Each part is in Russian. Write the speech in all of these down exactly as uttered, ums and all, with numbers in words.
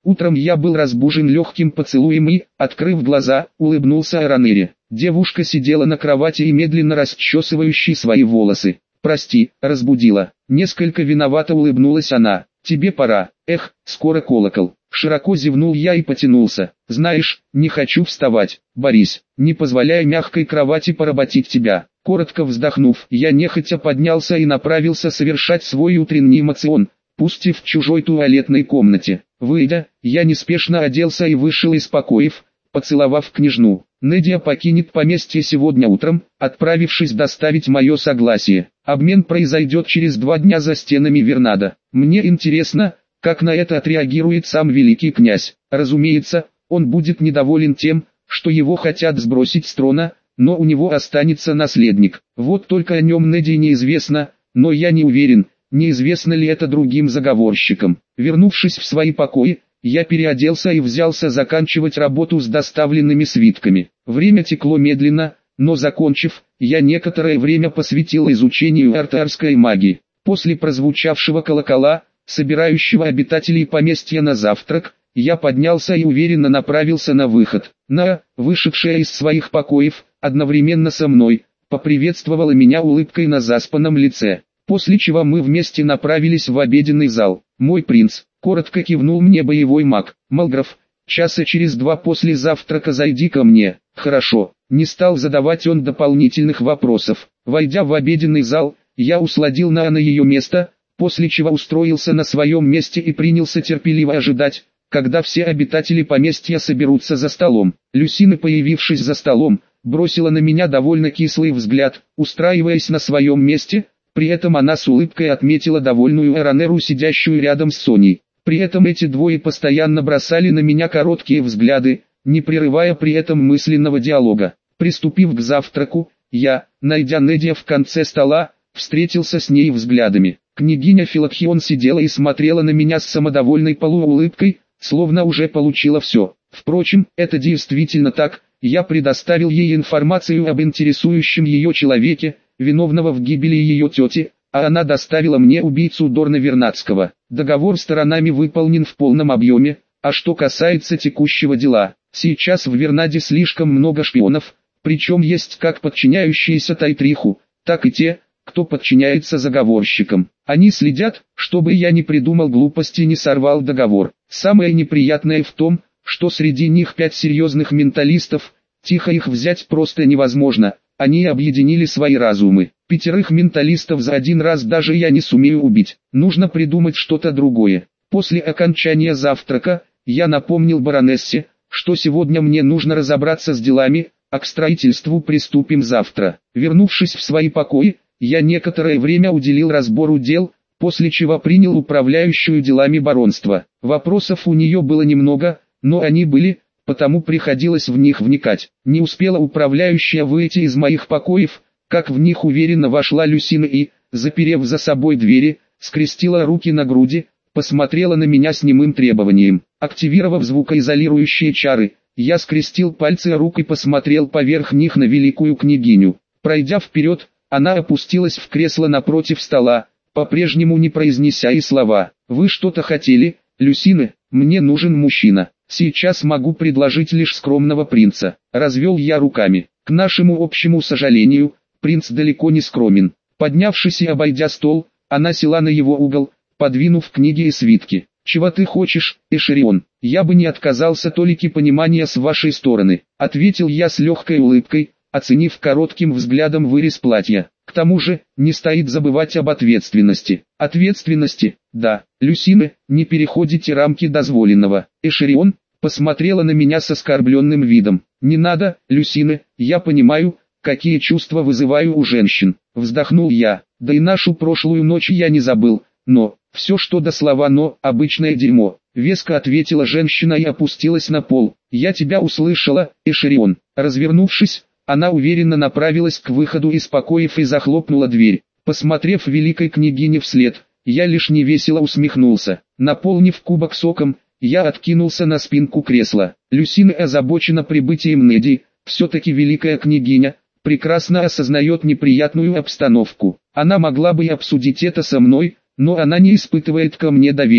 Утром я был разбужен легким поцелуем и, открыв глаза, улыбнулся Аранере. Девушка сидела на кровати и медленно расчесывающей свои волосы. «Прости, разбудила». Несколько виновато улыбнулась она. «Тебе пора. Эх, скоро колокол». Широко зевнул я и потянулся. «Знаешь, не хочу вставать, Борис, не позволяй мягкой кровати поработить тебя». Коротко вздохнув, я нехотя поднялся и направился совершать свой утренний эмоцион, пусть и в чужой туалетной комнате. Выйдя, я неспешно оделся и вышел из покоев, поцеловав княжну. Недия покинет поместье сегодня утром, отправившись доставить мое согласие. Обмен произойдет через два дня за стенами Вернада. Мне интересно, как на это отреагирует сам великий князь. Разумеется, он будет недоволен тем, что его хотят сбросить с трона, но у него останется наследник. Вот только о нем Недии неизвестно, но я не уверен, неизвестно ли это другим заговорщикам. Вернувшись в свои покои, я переоделся и взялся заканчивать работу с доставленными свитками. Время текло медленно, но закончив, я некоторое время посвятил изучению артарской магии. После прозвучавшего колокола, собирающего обитателей поместья на завтрак, я поднялся и уверенно направился на выход. На, вышедшая из своих покоев, одновременно со мной, поприветствовала меня улыбкой на заспанном лице, после чего мы вместе направились в обеденный зал. «Мой принц», — коротко кивнул мне боевой маг. «Малграф, часа через два после завтрака зайди ко мне». «Хорошо», — не стал задавать он дополнительных вопросов. Войдя в обеденный зал, я усладил на на ее место, после чего устроился на своем месте и принялся терпеливо ожидать, когда все обитатели поместья соберутся за столом. Люсина, появившись за столом, бросила на меня довольно кислый взгляд, устраиваясь на своем месте. При этом она с улыбкой отметила довольную Аранеру, сидящую рядом с Соней. При этом эти двое постоянно бросали на меня короткие взгляды, не прерывая при этом мысленного диалога. Приступив к завтраку, я, найдя Недия в конце стола, встретился с ней взглядами. Княгиня Филокхион сидела и смотрела на меня с самодовольной полуулыбкой, словно уже получила все. Впрочем, это действительно так, я предоставил ей информацию об интересующем ее человеке, виновного в гибели ее тети, а она доставила мне убийцу Дорна Вернадского. Договор сторонами выполнен в полном объеме, а что касается текущего дела, сейчас в Вернаде слишком много шпионов, причем есть как подчиняющиеся Тайтриху, так и те, кто подчиняется заговорщикам. Они следят, чтобы я не придумал глупости и не сорвал договор. Самое неприятное в том, что среди них пять серьезных менталистов, тихо их взять просто невозможно. Они объединили свои разумы. Пятерых менталистов за один раз даже я не сумею убить. Нужно придумать что-то другое. После окончания завтрака, я напомнил баронессе, что сегодня мне нужно разобраться с делами, а к строительству приступим завтра. Вернувшись в свои покои, я некоторое время уделил разбору дел, после чего принял управляющую делами баронства. Вопросов у нее было немного, но они были, потому приходилось в них вникать. Не успела управляющая выйти из моих покоев, как в них уверенно вошла Люсина и, заперев за собой двери, скрестила руки на груди, посмотрела на меня с немым требованием. Активировав звукоизолирующие чары, я скрестил пальцы рук и посмотрел поверх них на великую княгиню. Пройдя вперед, она опустилась в кресло напротив стола, по-прежнему не произнеся и слова. «Вы что-то хотели, Люсина? Мне нужен мужчина. Сейчас могу предложить лишь скромного принца». Развел я руками. К нашему общему сожалению, принц далеко не скромен. Поднявшись и обойдя стол, она села на его угол, подвинув книги и свитки. «Чего ты хочешь, Эшерион? Я бы не отказался толики понимания с вашей стороны», ответил я с легкой улыбкой, оценив коротким взглядом вырез платья. К тому же, не стоит забывать об ответственности. Ответственности, да. Люсина, не переходите рамки дозволенного. Эшерион посмотрела на меня с оскорбленным видом. Не надо, Люсина, я понимаю, какие чувства вызываю у женщин. Вздохнул я. Да и нашу прошлую ночь я не забыл, но, все что до слова «но», обычное дерьмо. Веско ответила женщина и опустилась на пол. Я тебя услышала, Эшерион. Развернувшись, она уверенно направилась к выходу из покоев и захлопнула дверь. Посмотрев великой княгине вслед, я лишь невесело усмехнулся. Наполнив кубок соком, я откинулся на спинку кресла. Люсина озабочена прибытием Недии, все-таки великая княгиня, прекрасно осознает неприятную обстановку. Она могла бы и обсудить это со мной, но она не испытывает ко мне доверия.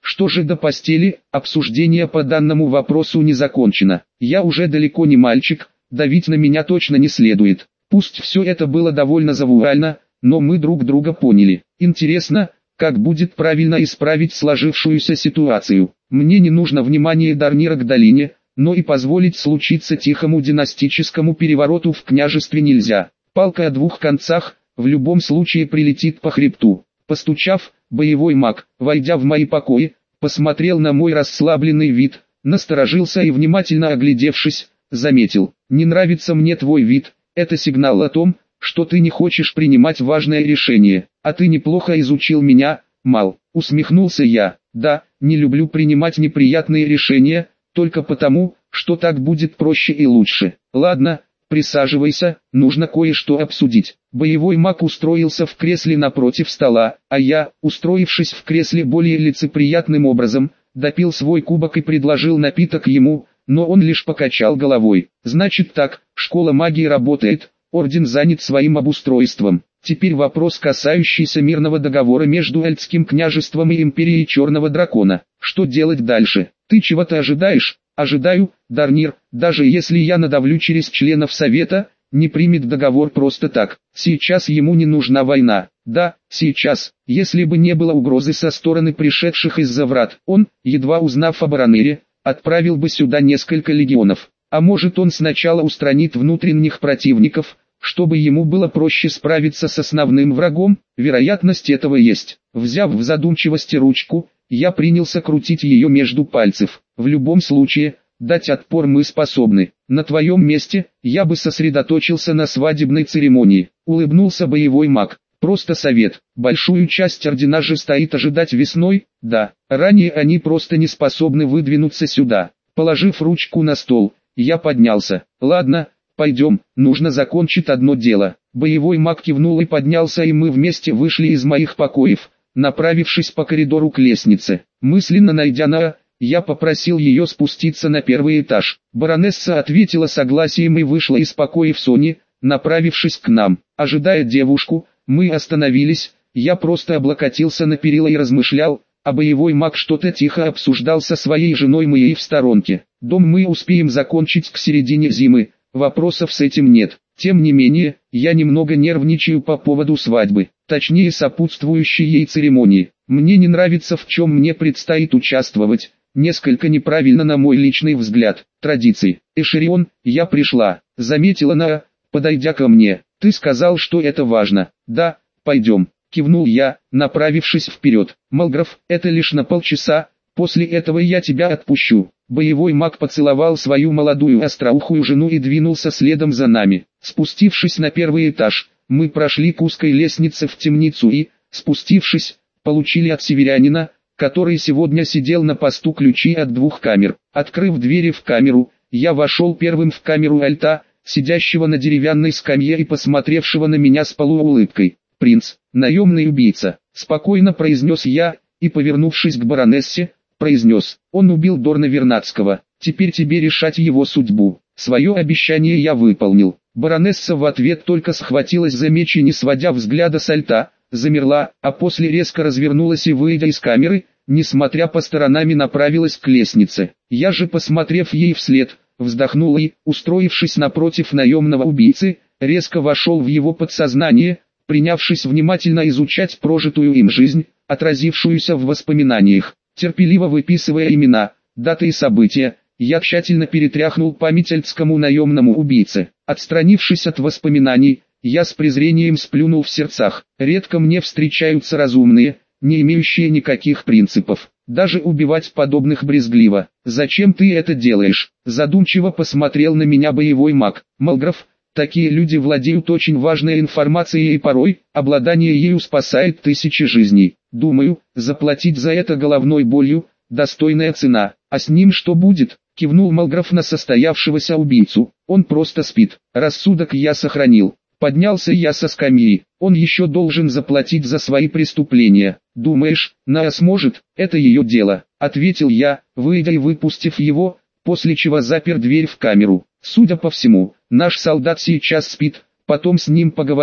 Что же до постели, обсуждение по данному вопросу не закончено. Я уже далеко не мальчик, давить на меня точно не следует. Пусть все это было довольно завуально, но мы друг друга поняли. Интересно, как будет правильно исправить сложившуюся ситуацию. Мне не нужно внимание Дарнира к долине, но и позволить случиться тихому династическому перевороту в княжестве нельзя. Палка о двух концах, в любом случае прилетит по хребту. Постучав, боевой маг, войдя в мои покои, посмотрел на мой расслабленный вид, насторожился и, внимательно оглядевшись, заметил: «Не нравится мне твой вид, это сигнал о том, что ты не хочешь принимать важное решение, а ты неплохо изучил меня, Мал». Усмехнулся я. «Да, не люблю принимать неприятные решения, только потому, что так будет проще и лучше. Ладно, присаживайся, нужно кое-что обсудить». Боевой маг устроился в кресле напротив стола, а я, устроившись в кресле более лицеприятным образом, допил свой кубок и предложил напиток ему, но он лишь покачал головой. «Значит так, школа магии работает, орден занят своим обустройством. Теперь вопрос, касающийся мирного договора между Эльдским княжеством и Империей Черного Дракона. Что делать дальше? Ты чего-то ожидаешь?» «Ожидаю, Дарнир, даже если я надавлю через членов Совета, не примет договор просто так. Сейчас ему не нужна война. Да, сейчас, если бы не было угрозы со стороны пришедших из-за врат, он, едва узнав об Аранере, отправил бы сюда несколько легионов. А может, он сначала устранит внутренних противников, чтобы ему было проще справиться с основным врагом? Вероятность этого есть». Взяв в задумчивости ручку, я принялся крутить ее между пальцев. «В любом случае, дать отпор мы способны. На твоем месте, я бы сосредоточился на свадебной церемонии», — улыбнулся боевой маг. «Просто совет. Большую часть ордена же стоит ожидать весной, да. Ранее они просто не способны выдвинуться сюда». Положив ручку на стол, я поднялся. «Ладно, пойдем, нужно закончить одно дело». Боевой маг кивнул и поднялся, и мы вместе вышли из моих покоев, направившись по коридору к лестнице. Мысленно найдя Наа, я попросил ее спуститься на первый этаж. Баронесса ответила согласием и вышла из покоев Сони, направившись к нам. Ожидая девушку, мы остановились, я просто облокотился на перила и размышлял, а боевой маг что-то тихо обсуждал со своей женой Мэей в сторонке. Дом мы успеем закончить к середине зимы, вопросов с этим нет. Тем не менее, я немного нервничаю по поводу свадьбы, точнее сопутствующей ей церемонии. Мне не нравится, в чем мне предстоит участвовать, несколько неправильно на мой личный взгляд, традиции. «Эшерион, я пришла», — заметила Наа, подойдя ко мне. «Ты сказал, что это важно». «Да, пойдем», — кивнул я, направившись вперед. «Малграф, это лишь на полчаса, после этого я тебя отпущу». Боевой маг поцеловал свою молодую остроухую жену и двинулся следом за нами. Спустившись на первый этаж, мы прошли к узкой лестнице в темницу и, спустившись, получили от северянина, который сегодня сидел на посту, ключи от двух камер. Открыв двери в камеру, я вошел первым в камеру Альта, сидящего на деревянной скамье и посмотревшего на меня с полуулыбкой. «Принц, наемный убийца», — спокойно произнес я, и, повернувшись к баронессе, произнес: «Он убил Дорна Вернадского, теперь тебе решать его судьбу». Свое обещание я выполнил. Баронесса в ответ только схватилась за меч и, не сводя взгляда с Альта, замерла, а после резко развернулась и, выйдя из камеры, несмотря по сторонам, направилась к лестнице. Я же, посмотрев ей вслед, вздохнул и, устроившись напротив наемного убийцы, резко вошел в его подсознание, принявшись внимательно изучать прожитую им жизнь, отразившуюся в воспоминаниях. Терпеливо выписывая имена, даты и события, я тщательно перетряхнул память эльдскому наемному убийце. Отстранившись от воспоминаний, я с презрением сплюнул в сердцах. Редко мне встречаются разумные, не имеющие никаких принципов. Даже убивать подобных брезгливо. «Зачем ты это делаешь?» Задумчиво посмотрел на меня боевой маг. «Малграф, такие люди владеют очень важной информацией, и порой обладание ею спасает тысячи жизней. Думаю, заплатить за это головной болью – достойная цена. А с ним что будет?» — кивнул Малграф на состоявшегося убийцу. «Он просто спит. Рассудок я сохранил». Поднялся я со скамьи. «Он еще должен заплатить за свои преступления. Думаешь, Наа сможет? Это ее дело», — ответил я, выйдя и выпустив его, после чего запер дверь в камеру. «Судя по всему, наш солдат сейчас спит, потом с ним поговорю,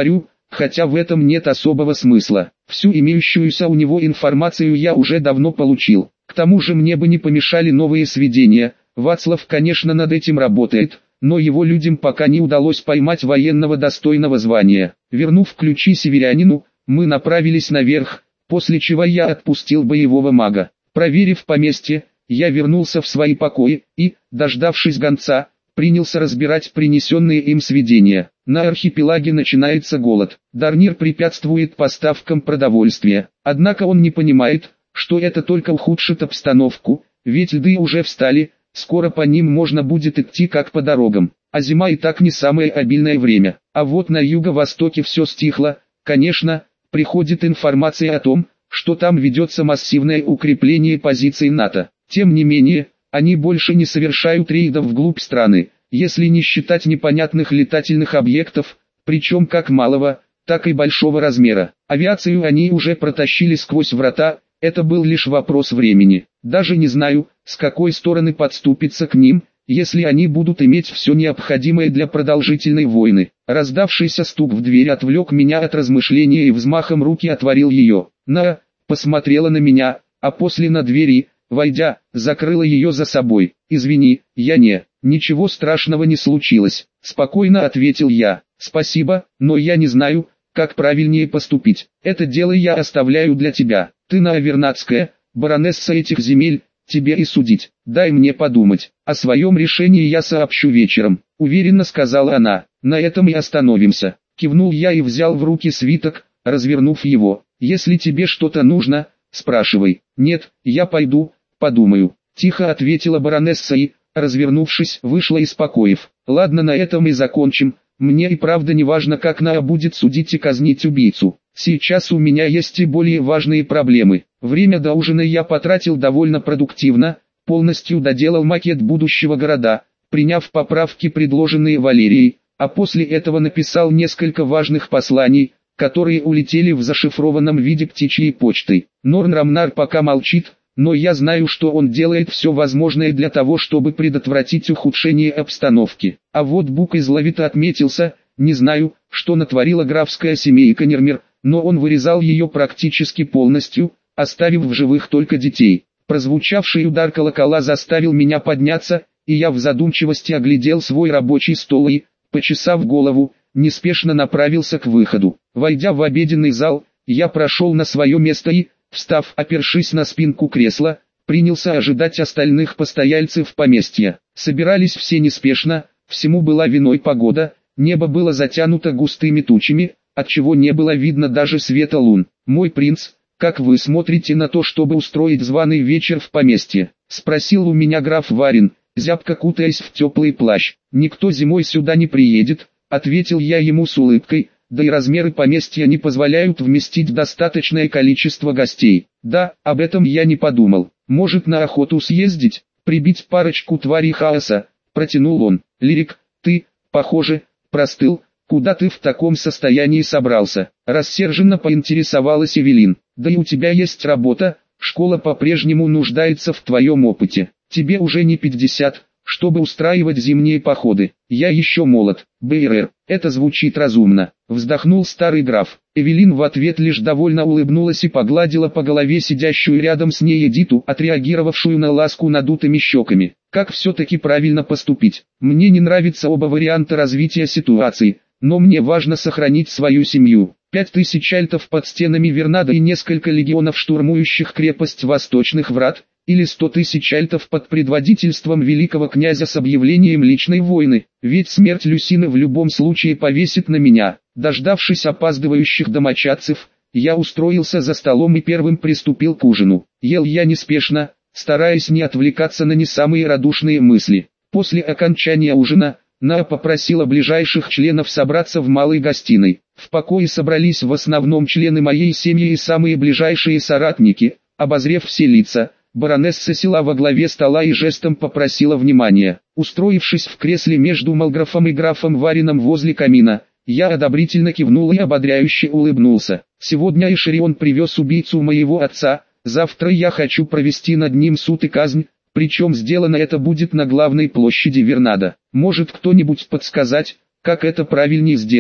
хотя в этом нет особого смысла. Всю имеющуюся у него информацию я уже давно получил. К тому же мне бы не помешали новые сведения. Вацлав, конечно, над этим работает, но его людям пока не удалось поймать военного достойного звания. Вернув ключи северянину, мы направились наверх, после чего я отпустил боевого мага. Проверив поместье, я вернулся в свои покои и, дождавшись гонца, принялся разбирать принесенные им сведения. На архипелаге начинается голод. Дарнир препятствует поставкам продовольствия. Однако он не понимает, что это только ухудшит обстановку, ведь льды уже встали, скоро по ним можно будет идти как по дорогам. А зима и так не самое обильное время. А вот на юго-востоке все стихло. Конечно, приходит информация о том, что там ведется массивное укрепление позиций НАТО. Тем не менее, они больше не совершают рейдов вглубь страны, если не считать непонятных летательных объектов, причем как малого, так и большого размера. Авиацию они уже протащили сквозь врата, это был лишь вопрос времени. Даже не знаю, с какой стороны подступиться к ним, если они будут иметь все необходимое для продолжительной войны. Раздавшийся стук в дверь отвлек меня от размышления и взмахом руки отворил ее. На, посмотрела на меня, а после на двери, войдя, закрыла ее за собой. «Извини, я не, ничего страшного не случилось», — спокойно ответил я. «Спасибо, но я не знаю, как правильнее поступить. Это дело я оставляю для тебя. Ты Навернадская, баронесса этих земель, тебе и судить. Дай мне подумать. О своем решении я сообщу вечером», — уверенно сказала она. «На этом и остановимся». Кивнул я и взял в руки свиток, развернув его. «Если тебе что-то нужно, спрашивай». «Нет, я пойду, подумаю», — тихо ответила баронесса и, развернувшись, вышла из покоев. «Ладно, на этом и закончим. Мне и правда не важно, как Наа будет судить и казнить убийцу. Сейчас у меня есть и более важные проблемы». Время до ужина я потратил довольно продуктивно, полностью доделал макет будущего города, приняв поправки, предложенные Валерией, а после этого написал несколько важных посланий, которые улетели в зашифрованном виде птичьей почтой. Норн Рамнар пока молчит, но я знаю, что он делает все возможное для того, чтобы предотвратить ухудшение обстановки. А вот Бук изловито отметился, не знаю, что натворила графская семейка Нермер, но он вырезал ее практически полностью, оставив в живых только детей. Прозвучавший удар колокола заставил меня подняться, и я в задумчивости оглядел свой рабочий стол и, почесав голову, неспешно направился к выходу. Войдя в обеденный зал, я прошел на свое место и, встав, опершись на спинку кресла, принялся ожидать остальных постояльцев поместья. Собирались все неспешно, всему была виной погода, небо было затянуто густыми тучами, отчего не было видно даже света лун. «Мой принц, как вы смотрите на то, чтобы устроить званый вечер в поместье?» — спросил у меня граф Варин, зябко кутаясь в теплый плащ. «Никто зимой сюда не приедет», — ответил я ему с улыбкой, да и размеры поместья не позволяют вместить достаточное количество гостей. «Да, об этом я не подумал. Может, на охоту съездить, прибить парочку тварей хаоса?» — протянул он. «Лирик, ты, похоже, простыл. Куда ты в таком состоянии собрался?» — рассерженно поинтересовалась Эвелин. «Да и у тебя есть работа, школа по-прежнему нуждается в твоем опыте. Тебе уже не пятьдесят, чтобы устраивать зимние походы. Я еще молод». «БРР, это звучит разумно», — вздохнул старый граф. Эвелин в ответ лишь довольно улыбнулась и погладила по голове сидящую рядом с ней Эдиту, отреагировавшую на ласку надутыми щеками. «Как все-таки правильно поступить? Мне не нравятся оба варианта развития ситуации, но мне важно сохранить свою семью. Пять тысяч альтов под стенами Вернада и несколько легионов, штурмующих крепость Восточных Врат, или сто тысяч альтов под предводительством великого князя с объявлением личной войны, ведь смерть Люсины в любом случае повесит на меня». Дождавшись опаздывающих домочадцев, я устроился за столом и первым приступил к ужину. Ел я неспешно, стараясь не отвлекаться на не самые радушные мысли. После окончания ужина, Наа попросила ближайших членов собраться в малой гостиной. В покое собрались в основном члены моей семьи и самые ближайшие соратники. Обозрев все лица, баронесса села во главе стола и жестом попросила внимания. Устроившись в кресле между Малграфом и графом Варином возле камина, я одобрительно кивнул и ободряюще улыбнулся. «Сегодня Эшерион привез убийцу моего отца, завтра я хочу провести над ним суд и казнь, причем сделано это будет на главной площади Вернада. Может кто-нибудь подсказать, как это правильнее сделать?»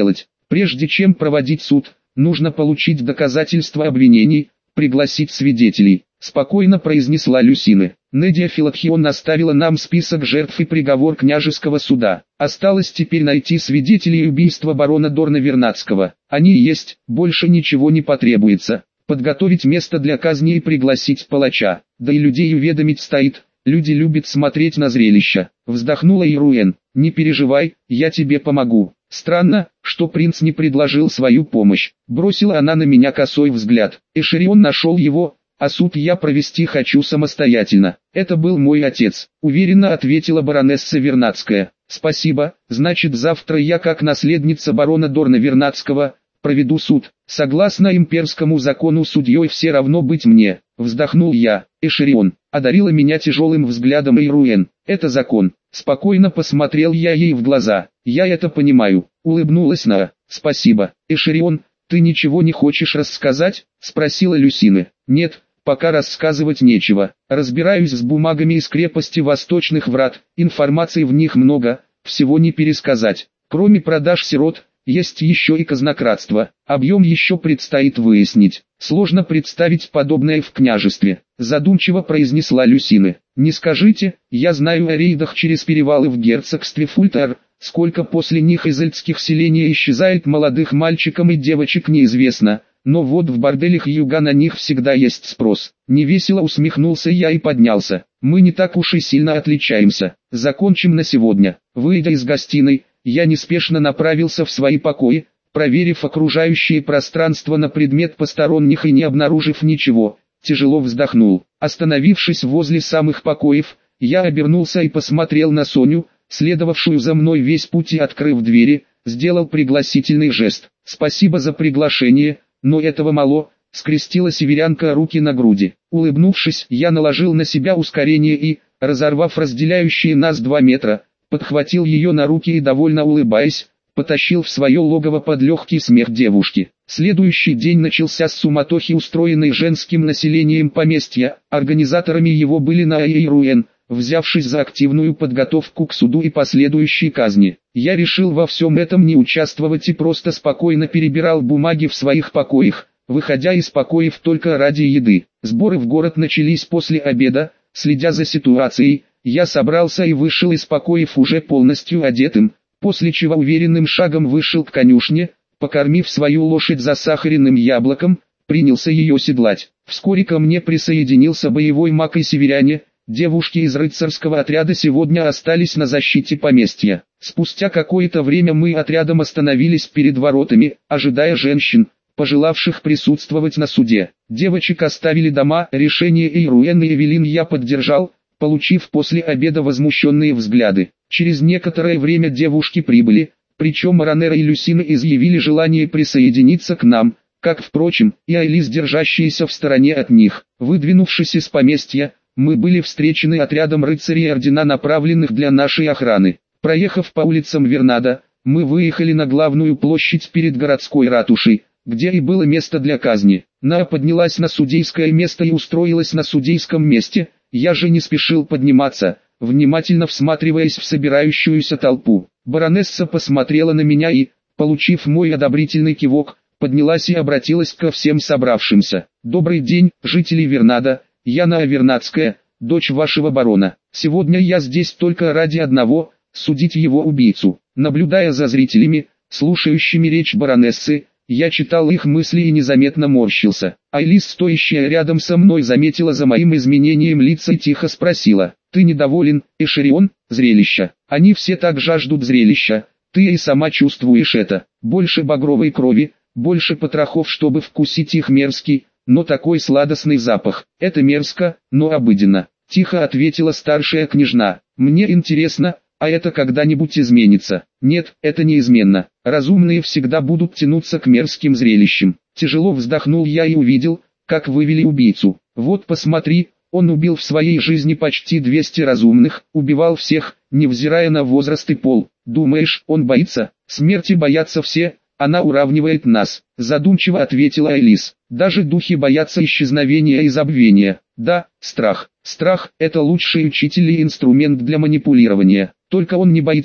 Прежде чем проводить суд, нужно получить доказательства обвинений, пригласить свидетелей, спокойно произнесла Люсина. Недия Филатхион оставила нам список жертв и приговор княжеского суда. Осталось теперь найти свидетелей убийства барона Дорна Вернадского. Они есть, больше ничего не потребуется. Подготовить место для казни и пригласить палача. Да и людей уведомить стоит. Люди любят смотреть на зрелища. Вздохнула Ируэн. Не переживай, я тебе помогу. Странно, что принц не предложил свою помощь. Бросила она на меня косой взгляд. Эшерион нашел его, а суд я провести хочу самостоятельно. Это был мой отец, уверенно ответила баронесса Вернадская. Спасибо, значит завтра я как наследница барона Дорна Вернадского проведу суд. Согласно имперскому закону судьей все равно быть мне. Вздохнул я. Эшерион одарила меня тяжелым взглядом Ируэн. Это закон. Спокойно посмотрел я ей в глаза. Я это понимаю. Улыбнулась Наа. Спасибо. Эшерион, ты ничего не хочешь рассказать? Спросила Люсина. Нет, пока рассказывать нечего. Разбираюсь с бумагами из крепости Восточных Врат. Информации в них много, всего не пересказать. Кроме продаж сирот, есть еще и казнократство. Объем еще предстоит выяснить. Сложно представить подобное в княжестве. Задумчиво произнесла Люсина. Не скажите, я знаю о рейдах через перевалы в герцогстве Фультар. Сколько после них из эльдских селений исчезает молодых мальчиков и девочек неизвестно. Но вот в борделях юга на них всегда есть спрос. Невесело усмехнулся я и поднялся. Мы не так уж и сильно отличаемся. Закончим на сегодня. Выйдя из гостиной, я неспешно направился в свои покои, проверив окружающее пространство на предмет посторонних и не обнаружив ничего, тяжело вздохнул. Остановившись возле самых покоев, я обернулся и посмотрел на Соню, следовавшую за мной весь путь, и, открыв двери, сделал пригласительный жест. «Спасибо за приглашение, но этого мало», — скрестила северянка руки на груди. Улыбнувшись, я наложил на себя ускорение и, разорвав разделяющие нас два метра, подхватил ее на руки и, довольно улыбаясь, потащил в свое логово под легкий смех девушки. Следующий день начался с суматохи, устроенной женским населением поместья. Организаторами его были Наа и Ируэн, взявшись за активную подготовку к суду и последующей казни. Я решил во всем этом не участвовать и просто спокойно перебирал бумаги в своих покоях, выходя из покоев только ради еды. Сборы в город начались после обеда. Следя за ситуацией, я собрался и вышел из покоев уже полностью одетым, после чего уверенным шагом вышел к конюшне, покормив свою лошадь засахаренным яблоком, принялся ее седлать. Вскоре ко мне присоединился боевой маг и северяне. Девушки из рыцарского отряда сегодня остались на защите поместья. Спустя какое-то время мы отрядом остановились перед воротами, ожидая женщин, пожелавших присутствовать на суде. Девочек оставили дома. Решение Ируэн и Эвелин я поддержал, получив после обеда возмущенные взгляды. Через некоторое время девушки прибыли, причем Ранера и Люсина изъявили желание присоединиться к нам, как, впрочем, и Айлис, держащиеся в стороне от них. Выдвинувшись из поместья, мы были встречены отрядом рыцарей ордена, направленных для нашей охраны. Проехав по улицам Вернада, мы выехали на главную площадь перед городской ратушей, где и было место для казни. Наа поднялась на судейское место и устроилась на судейском месте. Я же не спешил подниматься, внимательно всматриваясь в собирающуюся толпу. Баронесса посмотрела на меня и, получив мой одобрительный кивок, поднялась и обратилась ко всем собравшимся. «Добрый день, жители Вернада, я Наа Вернадская, дочь вашего барона. Сегодня я здесь только ради одного – судить его убийцу». Наблюдая за зрителями, слушающими речь баронессы, я читал их мысли и незаметно морщился. Айлис, стоящая рядом со мной, заметила за моим изменением лица и тихо спросила: «Ты недоволен, Эшерион, зрелища? Они все так жаждут зрелища, ты и сама чувствуешь это. Больше багровой крови, больше потрохов, чтобы вкусить их мерзкий, но такой сладостный запах. Это мерзко, но обыденно», — тихо ответила старшая княжна. «Мне интересно, а это когда-нибудь изменится?» «Нет, это неизменно. Разумные всегда будут тянуться к мерзким зрелищам». Тяжело вздохнул я и увидел, как вывели убийцу. «Вот посмотри, он убил в своей жизни почти двести разумных, убивал всех, невзирая на возраст и пол. Думаешь, он боится? Смерти боятся все, она уравнивает нас», — задумчиво ответила Айлис. «Даже духи боятся исчезновения и забвения. Да, страх. Страх — это лучший учитель и инструмент для манипулирования. Только он не боится,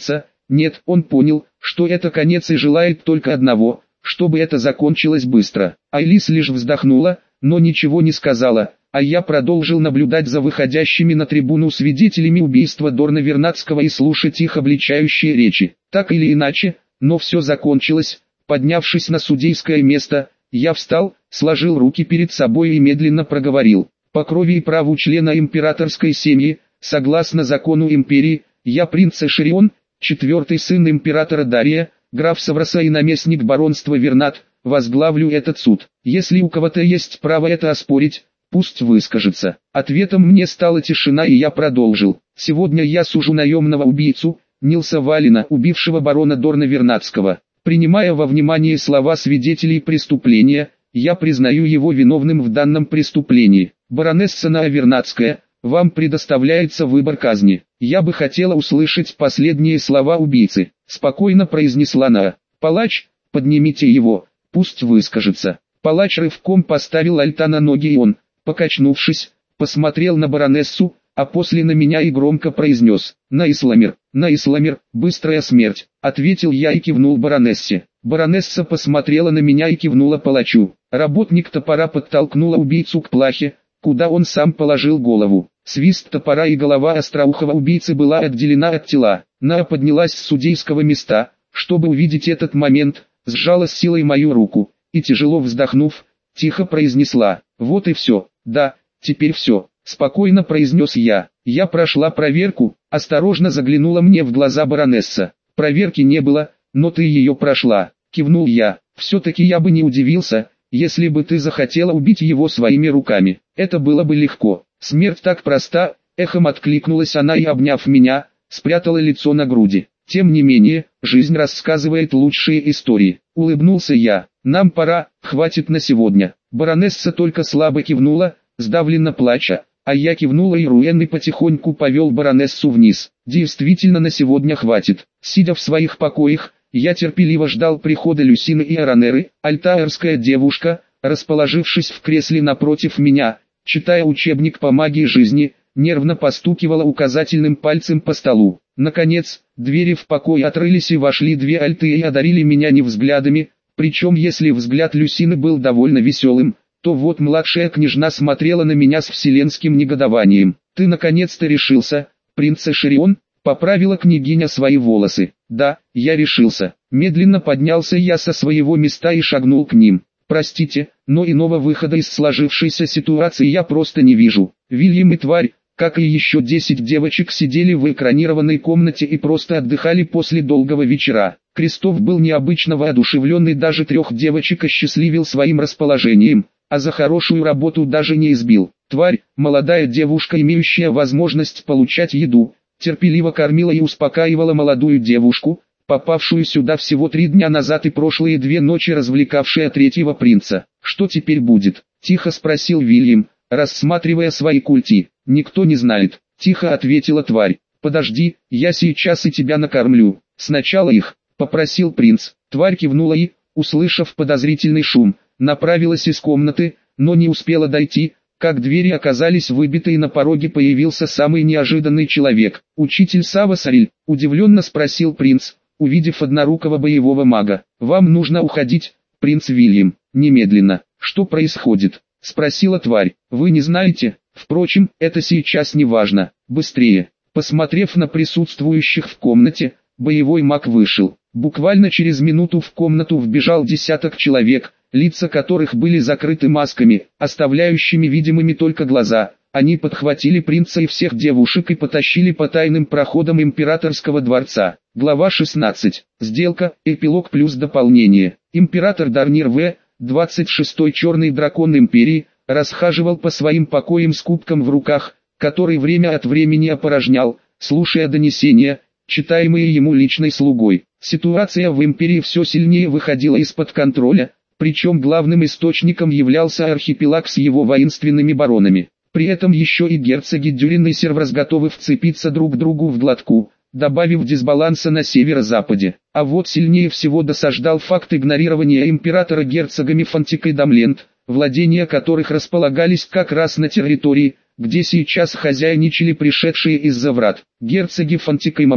Нет, он понял, что это конец и желает только одного, чтобы это закончилось быстро. Айлис лишь вздохнула, но ничего не сказала, а я продолжил наблюдать за выходящими на трибуну свидетелями убийства Дорна Вернадского и слушать их обличающие речи. Так или иначе, но все закончилось. Поднявшись на судейское место, я встал, сложил руки перед собой и медленно проговорил: по крови и праву члена императорской семьи, согласно закону империи, я принц Эшерион, четвертый сын императора Дария, граф Савроса и наместник баронства Вернад, возглавлю этот суд. Если у кого-то есть право это оспорить, пусть выскажется. Ответом мне стала тишина, и я продолжил: сегодня я сужу наемного убийцу, Нилса Валина, убившего барона Дорна Вернадского. Принимая во внимание слова свидетелей преступления, я признаю его виновным в данном преступлении. Баронесса Наа Вернадская, вам предоставляется выбор казни. Я бы хотела услышать последние слова убийцы, спокойно произнесла Наа. Палач, поднимите его, пусть выскажется. Палач рывком поставил Альта на ноги, и он, покачнувшись, посмотрел на баронессу, а после на меня и громко произнес: «На Исламир, на Исламир, быстрая смерть», — ответил я и кивнул баронессе. Баронесса посмотрела на меня и кивнула палачу. Работник топора подтолкнула убийцу к плахе, куда он сам положил голову. Свист топора, и голова остроухого убийцы была отделена от тела. Наа поднялась с судейского места, чтобы увидеть этот момент, сжала с силой мою руку, и тяжело вздохнув, тихо произнесла: «Вот и все, да, теперь все». Спокойно произнес я. Я прошла проверку, осторожно заглянула мне в глаза баронесса. Проверки не было, но ты ее прошла, кивнул я. Все-таки я бы не удивился, если бы ты захотела убить его своими руками. Это было бы легко. Смерть так проста, эхом откликнулась она и, обняв меня, спрятала лицо на груди. Тем не менее, жизнь рассказывает лучшие истории. Улыбнулся я. Нам пора, хватит на сегодня. Баронесса только слабо кивнула, сдавленно плача. А я кивнула, и Руэн потихоньку повел баронессу вниз. Действительно, на сегодня хватит. Сидя в своих покоях, я терпеливо ждал прихода Люсины и Аранеры. Альтаэрская девушка, расположившись в кресле напротив меня, читая учебник по магии жизни, нервно постукивала указательным пальцем по столу. Наконец, двери в покой открылись, и вошли две альты и одарили меня не взглядами, причем если взгляд Люсины был довольно веселым, то вот младшая княжна смотрела на меня с вселенским негодованием. «Ты наконец-то решился, принц Эшерион?» — поправила княгиня свои волосы. «Да, я решился». Медленно поднялся я со своего места и шагнул к ним. «Простите, но иного выхода из сложившейся ситуации я просто не вижу». Вильям и тварь, как и еще десять девочек, сидели в экранированной комнате и просто отдыхали после долгого вечера. Крестов был необычно воодушевлен и даже трех девочек осчастливил своим расположением, а за хорошую работу даже не избил. Тварь, молодая девушка, имеющая возможность получать еду, терпеливо кормила и успокаивала молодую девушку, попавшую сюда всего три дня назад и прошлые две ночи развлекавшая третьего принца. «Что теперь будет?» – тихо спросил Вильям, рассматривая свои культи. «Никто не знает», – тихо ответила тварь. «Подожди, я сейчас и тебя накормлю. Сначала их», – попросил принц. Тварь кивнула и, услышав подозрительный шум, направилась из комнаты, но не успела дойти, как двери оказались выбиты, и на пороге появился самый неожиданный человек. «Учитель Савасариль?» – удивленно спросил принц, увидев однорукого боевого мага. «Вам нужно уходить, принц Вильям, немедленно». «Что происходит?» – спросила тварь. «Вы не знаете? Впрочем, это сейчас не важно. Быстрее». Посмотрев на присутствующих в комнате, боевой маг вышел. Буквально через минуту в комнату вбежал десяток человек, лица которых были закрыты масками, оставляющими видимыми только глаза. Они подхватили принца и всех девушек и потащили по тайным проходам императорского дворца. Глава шестнадцать. Сделка, эпилог плюс дополнение. Император Дарнир В, двадцать шестой черный дракон империи, расхаживал по своим покоям с кубком в руках, который время от времени опорожнял, слушая донесения, читаемые ему личной слугой. Ситуация в империи все сильнее выходила из-под контроля, причем главным источником являлся архипелаг с его воинственными баронами. При этом еще и герцоги Дюрин и Серврос готовы вцепиться друг другу в глотку, добавив дисбаланса на северо-западе. А вот сильнее всего досаждал факт игнорирования императора герцогами Фантик и Дамлент, владения которых располагались как раз на территории, где сейчас хозяйничали пришедшие из-за врат. Герцоги Фантик и Мамлет,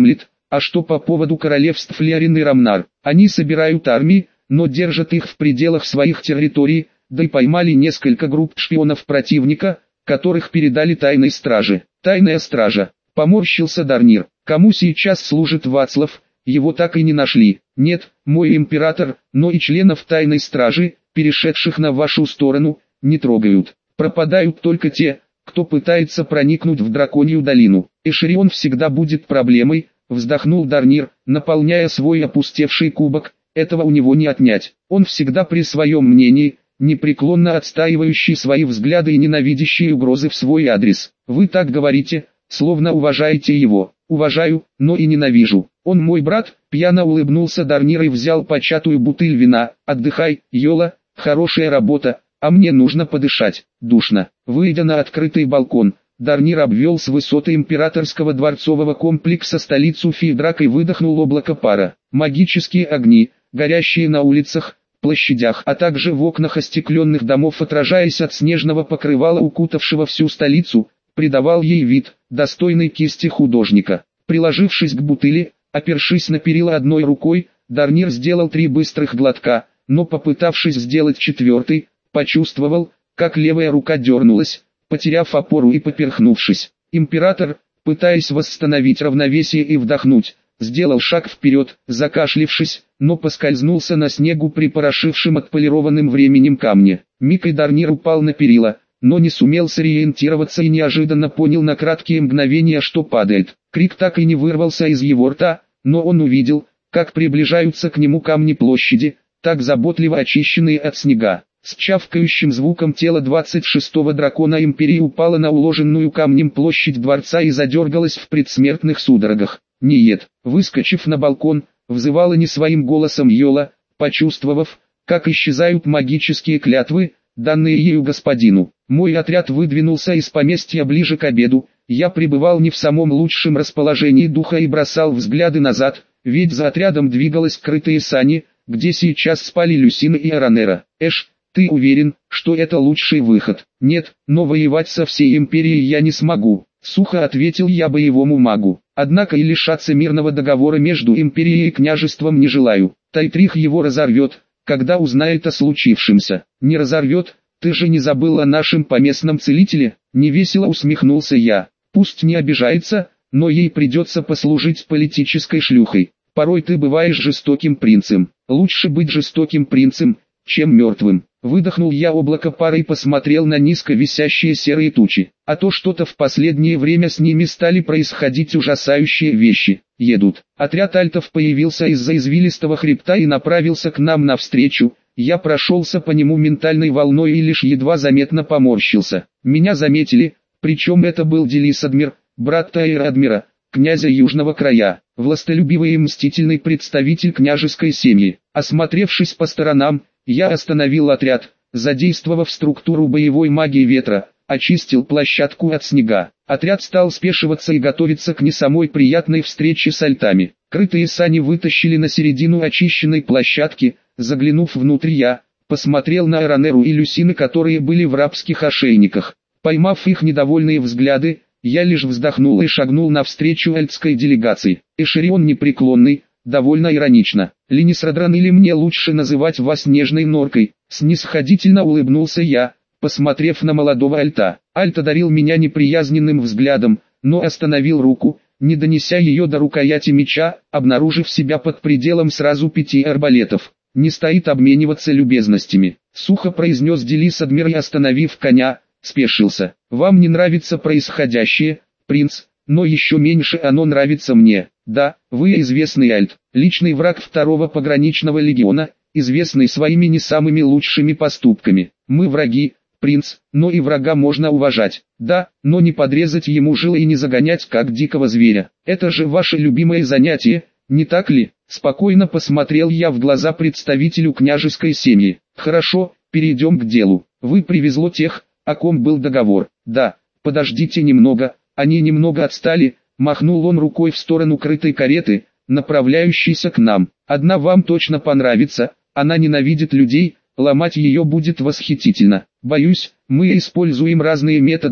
А что по поводу королевств Флиарин и Рамнар? Они собирают армии, но держат их в пределах своих территорий, да и поймали несколько групп шпионов противника, которых передали тайной страже. Тайная стража. Поморщился Дарнир. Кому сейчас служит Вацлав? Его так и не нашли. Нет, мой император, но и членов тайной стражи, перешедших на вашу сторону, не трогают. Пропадают только те, кто пытается проникнуть в Драконью долину. Эшерион всегда будет проблемой, вздохнул Дарнир, наполняя свой опустевший кубок. Этого у него не отнять. Он всегда при своем мнении, непреклонно отстаивающий свои взгляды и ненавидящий угрозы в свой адрес. Вы так говорите, словно уважаете его. Уважаю, но и ненавижу. Он мой брат, пьяно улыбнулся Дарнир и взял початую бутыль вина. Отдыхай, Йола, хорошая работа, а мне нужно подышать. Душно. Выйдя на открытый балкон, Дарнир обвел с высоты императорского дворцового комплекса столицу Фейдрак и выдохнул облако пара. Магические огни, горящие на улицах, площадях, а также в окнах остекленных домов, отражаясь от снежного покрывала, укутавшего всю столицу, придавал ей вид, достойный кисти художника. Приложившись к бутыли, опершись на перила одной рукой, Дарнир сделал три быстрых глотка, но попытавшись сделать четвертый, почувствовал, как левая рука дернулась, потеряв опору и поперхнувшись. Император, пытаясь восстановить равновесие и вдохнуть, сделал шаг вперед, закашлившись, но поскользнулся на снегу, припорошившем отполированным временем камне. Миг и Дарнир упал на перила, но не сумел сориентироваться и неожиданно понял на краткие мгновения, что падает. Крик так и не вырвался из его рта, но он увидел, как приближаются к нему камни площади, так заботливо очищенные от снега. С чавкающим звуком тело двадцать шестого дракона Империи упало на уложенную камнем площадь дворца и задергалось в предсмертных судорогах. «Нет!» Выскочив на балкон, взывала не своим голосом Йола, почувствовав, как исчезают магические клятвы, данные ею господину. Мой отряд выдвинулся из поместья ближе к обеду. Я пребывал не в самом лучшем расположении духа и бросал взгляды назад, ведь за отрядом двигалась крытые сани, где сейчас спали Люсина и Аранера. Эш, ты уверен, что это лучший выход? Нет, но воевать со всей империей я не смогу. Сухо ответил я боевому магу. Однако и лишаться мирного договора между империей и княжеством не желаю. Тайтрих его разорвет, когда узнает о случившемся. Не разорвет, ты же не забыл о нашем поместном целителе? Невесело усмехнулся я. Пусть не обижается, но ей придется послужить политической шлюхой. Порой ты бываешь жестоким принцем. Лучше быть жестоким принцем, чем мертвым. Выдохнул я облако пара и посмотрел на низко висящие серые тучи. А то что-то в последнее время с ними стали происходить ужасающие вещи. Едут. Отряд альтов появился из-за извилистого хребта и направился к нам навстречу. Я прошелся по нему ментальной волной и лишь едва заметно поморщился. Меня заметили, причем это был Делисадмир, брат Таирадмира, князя Южного края, властолюбивый и мстительный представитель княжеской семьи. Осмотревшись по сторонам, я остановил отряд, задействовав структуру боевой магии ветра, очистил площадку от снега. Отряд стал спешиваться и готовиться к не самой приятной встрече с альтами. Крытые сани вытащили на середину очищенной площадки. Заглянув внутрь, я посмотрел на Аранеру и Люсины, которые были в рабских ошейниках. Поймав их недовольные взгляды, я лишь вздохнул и шагнул навстречу альтской делегации. Эшерион непреклонный, довольно иронично. Ленисрадран, или мне лучше называть вас нежной норкой, снисходительно улыбнулся я, посмотрев на молодого альта. Альт одарил меня неприязненным взглядом, но остановил руку, не донеся ее до рукояти меча, обнаружив себя под пределом сразу пяти арбалетов. Не стоит обмениваться любезностями, сухо произнес Делисадмир и, остановив коня, спешился. Вам не нравится происходящее, принц, но еще меньше оно нравится мне. Да, вы известный альт, личный враг второго пограничного легиона, известный своими не самыми лучшими поступками. Мы враги, принц, но и врага можно уважать. Да, но не подрезать ему жилы и не загонять как дикого зверя. Это же ваше любимое занятие, не так ли? Спокойно посмотрел я в глаза представителю княжеской семьи. Хорошо, перейдем к делу. Вы привезло тех, о ком был договор. Да, подождите немного, они немного отстали. Махнул он рукой в сторону крытой кареты, направляющейся к нам. Одна вам точно понравится, она ненавидит людей, ломать ее будет восхитительно. Боюсь, мы используем разные методы,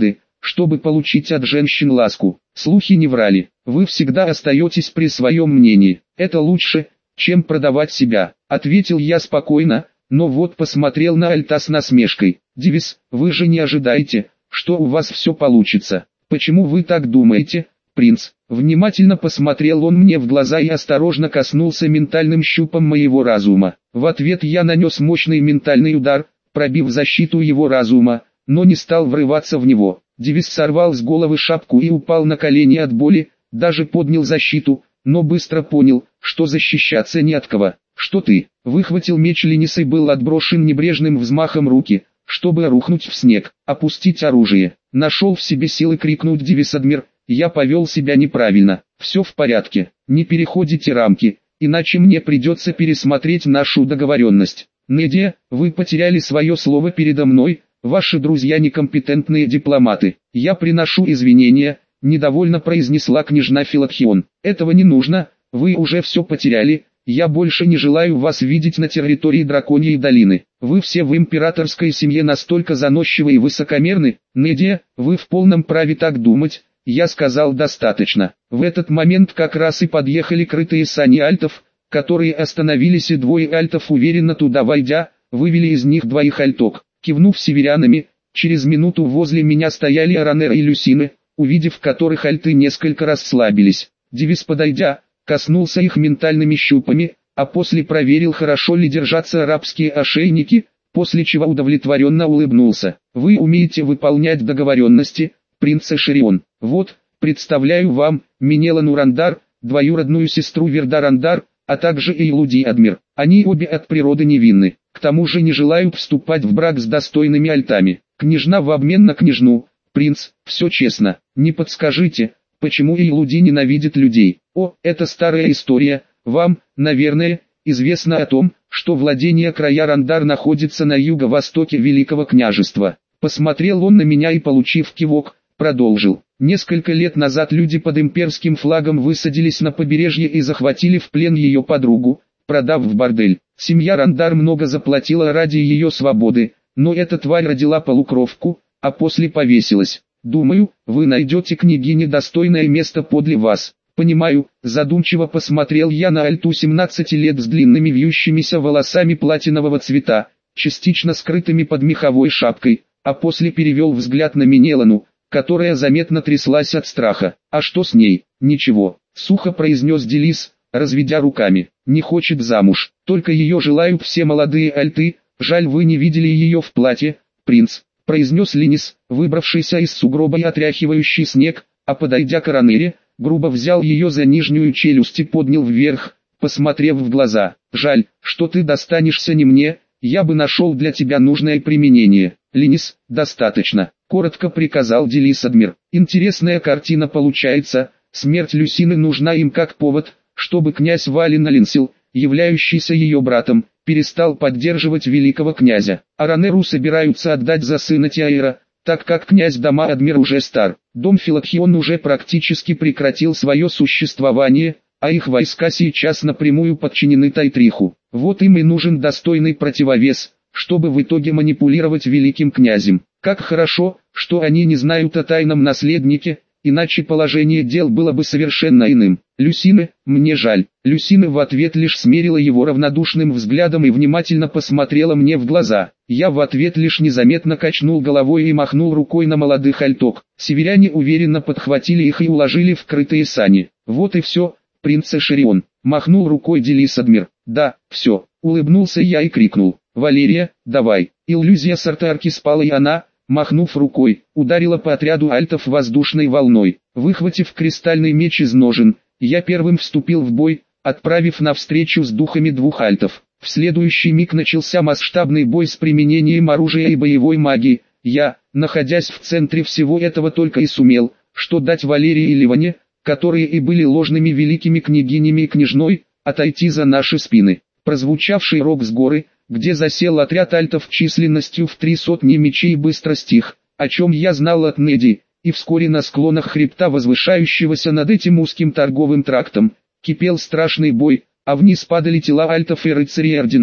чтобы получить от женщин ласку. Слухи не врали. Вы всегда остаетесь при своем мнении. Это лучше, чем продавать себя, ответил я спокойно, но вот посмотрел на Альта с насмешкой. Дивис, вы же не ожидаете, что у вас все получится. Почему вы так думаете, принц? Внимательно посмотрел он мне в глаза и осторожно коснулся ментальным щупом моего разума. В ответ я нанес мощный ментальный удар, пробив защиту его разума, но не стал врываться в него. Дивис сорвал с головы шапку и упал на колени от боли, даже поднял защиту, но быстро понял, что защищаться не от кого. «Что ты?» Выхватил меч Ленис и был отброшен небрежным взмахом руки, чтобы рухнуть в снег, опустить оружие. Нашел в себе силы крикнуть: «Дивис Адмир, я повел себя неправильно, все в порядке, не переходите рамки, иначе мне придется пересмотреть нашу договоренность. Недия, вы потеряли свое слово передо мной, ваши друзья некомпетентные дипломаты. Я приношу извинения», — недовольно произнесла княжна Филатхион. «Этого не нужно, вы уже все потеряли, я больше не желаю вас видеть на территории Драконьей долины. Вы все в императорской семье настолько заносчивы и высокомерны, Недия, вы в полном праве так думать». Я сказал достаточно. В этот момент как раз и подъехали крытые сани альтов, которые остановились, и двое альтов, уверенно туда войдя, вывели из них двоих альток. Кивнув северянами, через минуту возле меня стояли Аранер и Люсины, увидев которых альты несколько расслабились. Дивис, подойдя, коснулся их ментальными щупами, а после проверил, хорошо ли держатся арабские ошейники, после чего удовлетворенно улыбнулся. «Вы умеете выполнять договоренности, принц Эшерион. Вот, представляю вам, Минелану Рандар, двоюродную сестру Вердарандар, а также Эйлуди Адмир. Они обе от природы невинны, к тому же не желают вступать в брак с достойными альтами. Княжна в обмен на княжну. Принц, все честно. Не подскажите, почему Эйлуди ненавидит людей? О, это старая история. Вам, наверное, известно о том, что владение края Рандар находится на юго-востоке Великого княжества». Посмотрел он на меня и, получив кивок, продолжил. Несколько лет назад люди под имперским флагом высадились на побережье и захватили в плен ее подругу, продав в бордель. Семья Рандар много заплатила ради ее свободы, но эта тварь родила полукровку, а после повесилась. Думаю, вы найдете княгине достойное место подле вас. Понимаю, задумчиво посмотрел я на Альту семнадцати лет с длинными вьющимися волосами платинового цвета, частично скрытыми под меховой шапкой, а после перевел взгляд на Минелану, которая заметно тряслась от страха. «А что с ней?» «Ничего», — сухо произнес Делис, разведя руками. «Не хочет замуж, только ее желают все молодые альты, жаль, вы не видели ее в платье, принц», — произнес Ленис, выбравшийся из сугроба и отряхивающий снег, а подойдя к Аранере, грубо взял ее за нижнюю челюсть и поднял вверх, посмотрев в глаза. «Жаль, что ты достанешься не мне, я бы нашел для тебя нужное применение». «Ленис, достаточно», — коротко приказал Делис Адмир. «Интересная картина получается, смерть Люсины нужна им как повод, чтобы князь Валин Алинсил, являющийся ее братом, перестал поддерживать великого князя. Аранеру собираются отдать за сына Тиаира, так как князь Дома Адмир уже стар. Дом Филатхион уже практически прекратил свое существование, а их войска сейчас напрямую подчинены Тайтриху. Вот им и нужен достойный противовес, чтобы в итоге манипулировать великим князем. Как хорошо, что они не знают о тайном наследнике, иначе положение дел было бы совершенно иным. Люсины, мне жаль». Люсина в ответ лишь смерила его равнодушным взглядом и внимательно посмотрела мне в глаза. Я в ответ лишь незаметно качнул головой и махнул рукой на молодых альток. Северяне уверенно подхватили их и уложили в крытые сани. «Вот и все, принц Эшерион», — махнул рукой Делис Адмир. «Да, все», — улыбнулся я и крикнул. «Валерия, давай». Иллюзия Сартарки спала, и она, махнув рукой, ударила по отряду альтов воздушной волной. Выхватив кристальный меч из ножен, я первым вступил в бой, отправив навстречу с духами двух альтов. В следующий миг начался масштабный бой с применением оружия и боевой магии. Я, находясь в центре всего этого, только и сумел, что дать Валерии и Ливане, которые и были ложными великими княгинями и княжной, отойти за наши спины. Прозвучавший рог с горы, где засел отряд альтов численностью в три сотни мечей, быстро стих, о чем я знал от Неди, и вскоре на склонах хребта, возвышающегося над этим узким торговым трактом, кипел страшный бой, а вниз падали тела альтов и рыцарей ордена.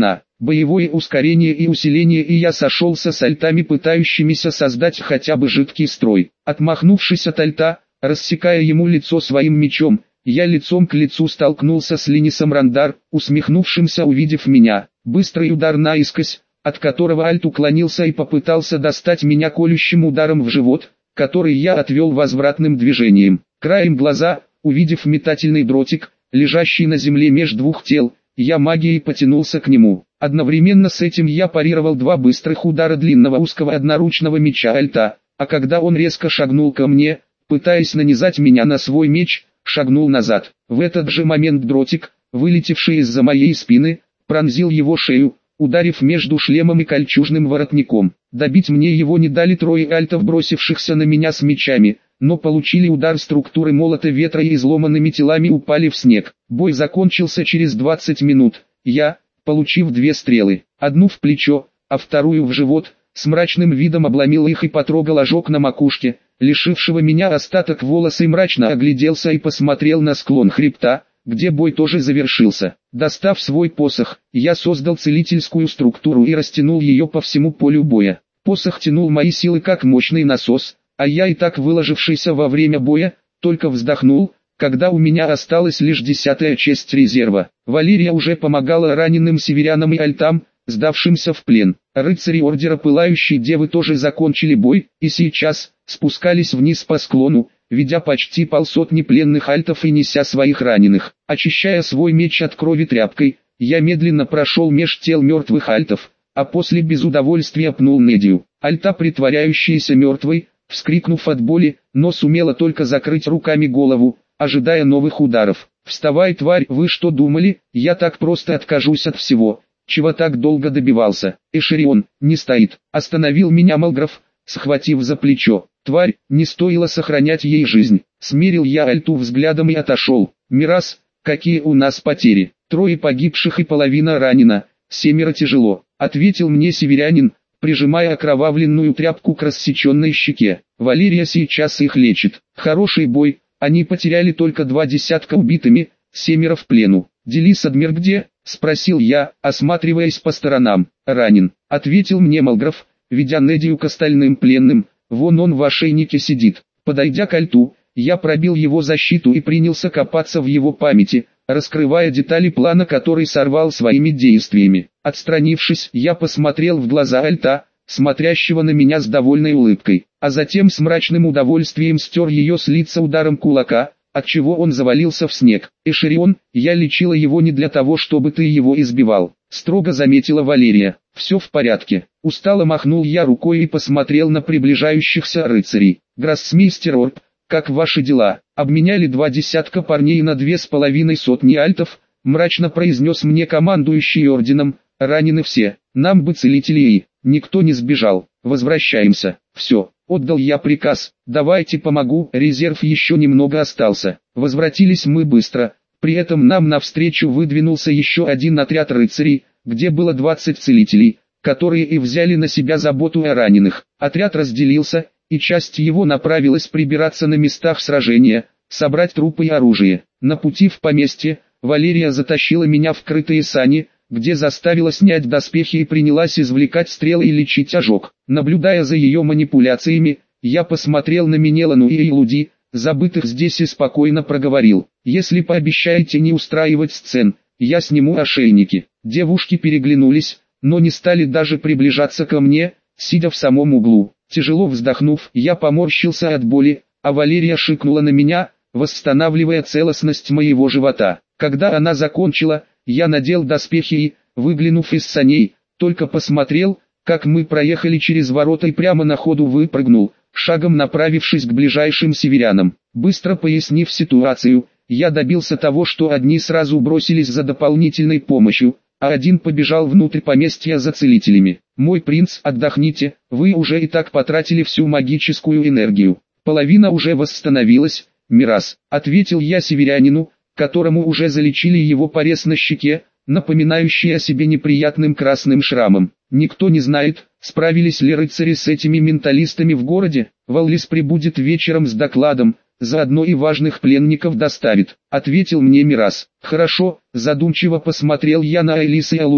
боевое ускорение и усиление, и я сошелся с альтами, пытающимися создать хотя бы жидкий строй. Отмахнувшись от альта, рассекая ему лицо своим мечом, я лицом к лицу столкнулся с Линисом Рандар, усмехнувшимся увидев меня. Быстрый удар наискось, от которого альт уклонился и попытался достать меня колющим ударом в живот, который я отвел возвратным движением. Краем глаза, увидев метательный дротик, лежащий на земле меж двух тел, я магией потянулся к нему. Одновременно с этим я парировал два быстрых удара длинного узкого одноручного меча альта, а когда он резко шагнул ко мне, пытаясь нанизать меня на свой меч, шагнул назад. В этот же момент дротик, вылетевший из-за моей спины, пронзил его шею, ударив между шлемом и кольчужным воротником. Добить мне его не дали трое альтов, бросившихся на меня с мечами, но получили удар структуры молота ветра и изломанными телами упали в снег. Бой закончился через двадцать минут. Я, получив две стрелы, одну в плечо, а вторую в живот, с мрачным видом обломил их и потрогал ожог на макушке, лишившего меня остаток волоса, и мрачно огляделся и посмотрел на склон хребта, где бой тоже завершился. Достав свой посох, я создал целительскую структуру и растянул ее по всему полю боя. Посох тянул мои силы как мощный насос, а я, и так выложившийся во время боя, только вздохнул, когда у меня осталась лишь десятая часть резерва. Валерия уже помогала раненым северянам и альтам, сдавшимся в плен. Рыцари Ордера Пылающей Девы тоже закончили бой, и сейчас спускались вниз по склону, ведя почти полсотни пленных альтов и неся своих раненых. Очищая свой меч от крови тряпкой, я медленно прошел меж тел мертвых альтов, а после без удовольствия пнул Недию. Альта, притворяющаяся мертвой, вскрикнув от боли, но сумела только закрыть руками голову, ожидая новых ударов. «Вставай, тварь, вы что думали, я так просто откажусь от всего, чего так долго добивался?» «Эшерион, не стоит», — остановил меня Малграф, схватив за плечо. «Тварь, не стоило сохранять ей жизнь». Смерил я альту взглядом и отошел. «Мирас, какие у нас потери?» «Трое погибших и половина ранена, семеро тяжело», — ответил мне северянин, прижимая окровавленную тряпку к рассеченной щеке. «Валерия сейчас их лечит. Хороший бой, они потеряли только два десятка убитыми, семеро в плену». «Делисадмир где?» — спросил я, осматриваясь по сторонам. «Ранен», — ответил мне Малграф, ведя Недию к остальным пленным. «Вон он в ошейнике сидит». Подойдя к альту, я пробил его защиту и принялся копаться в его памяти, раскрывая детали плана, который сорвал своими действиями. Отстранившись, я посмотрел в глаза альта, смотрящего на меня с довольной улыбкой, а затем с мрачным удовольствием стер ее с лица ударом кулака, отчего он завалился в снег. «Эшерион, я лечила его не для того, чтобы ты его избивал», — строго заметила Валерия. «Все в порядке». Устало махнул я рукой и посмотрел на приближающихся рыцарей. «Гроссмейстер Орб, как ваши дела?» «Обменяли два десятка парней на две с половиной сотни альтов», — мрачно произнес мне командующий орденом. «Ранены все, нам бы целителей, никто не сбежал, возвращаемся». «Все, отдал я приказ, давайте помогу, резерв еще немного остался». Возвратились мы быстро, при этом нам навстречу выдвинулся еще один отряд рыцарей, где было двадцать целителей, которые и взяли на себя заботу о раненых. Отряд разделился, и часть его направилась прибираться на местах сражения, собрать трупы и оружие. На пути в поместье, Валерия затащила меня в крытые сани, где заставила снять доспехи и принялась извлекать стрелы и лечить ожог. Наблюдая за ее манипуляциями, я посмотрел на Менелану и Илуди, забытых здесь, и спокойно проговорил: «Если пообещаете не устраивать сцен, я сниму ошейники». Девушки переглянулись, но не стали даже приближаться ко мне, сидя в самом углу. Тяжело вздохнув, я поморщился от боли, а Валерия шикнула на меня, восстанавливая целостность моего живота. Когда она закончила, я надел доспехи и, выглянув из саней, только посмотрел, как мы проехали через ворота, и прямо на ходу выпрыгнул, шагом направившись к ближайшим северянам. Быстро пояснив ситуацию, я добился того, что одни сразу бросились за дополнительной помощью, а один побежал внутрь поместья за целителями. «Мой принц, отдохните, вы уже и так потратили всю магическую энергию. Половина уже восстановилась, Мирас», — ответил я северянину, которому уже залечили его порез на щеке, напоминающий о себе неприятным красным шрамом. «Никто не знает, справились ли рыцари с этими менталистами в городе. Валлис прибудет вечером с докладом, заодно и важных пленников доставит», — ответил мне Мирас. «Хорошо», — задумчиво посмотрел я на Элис и Алуэн,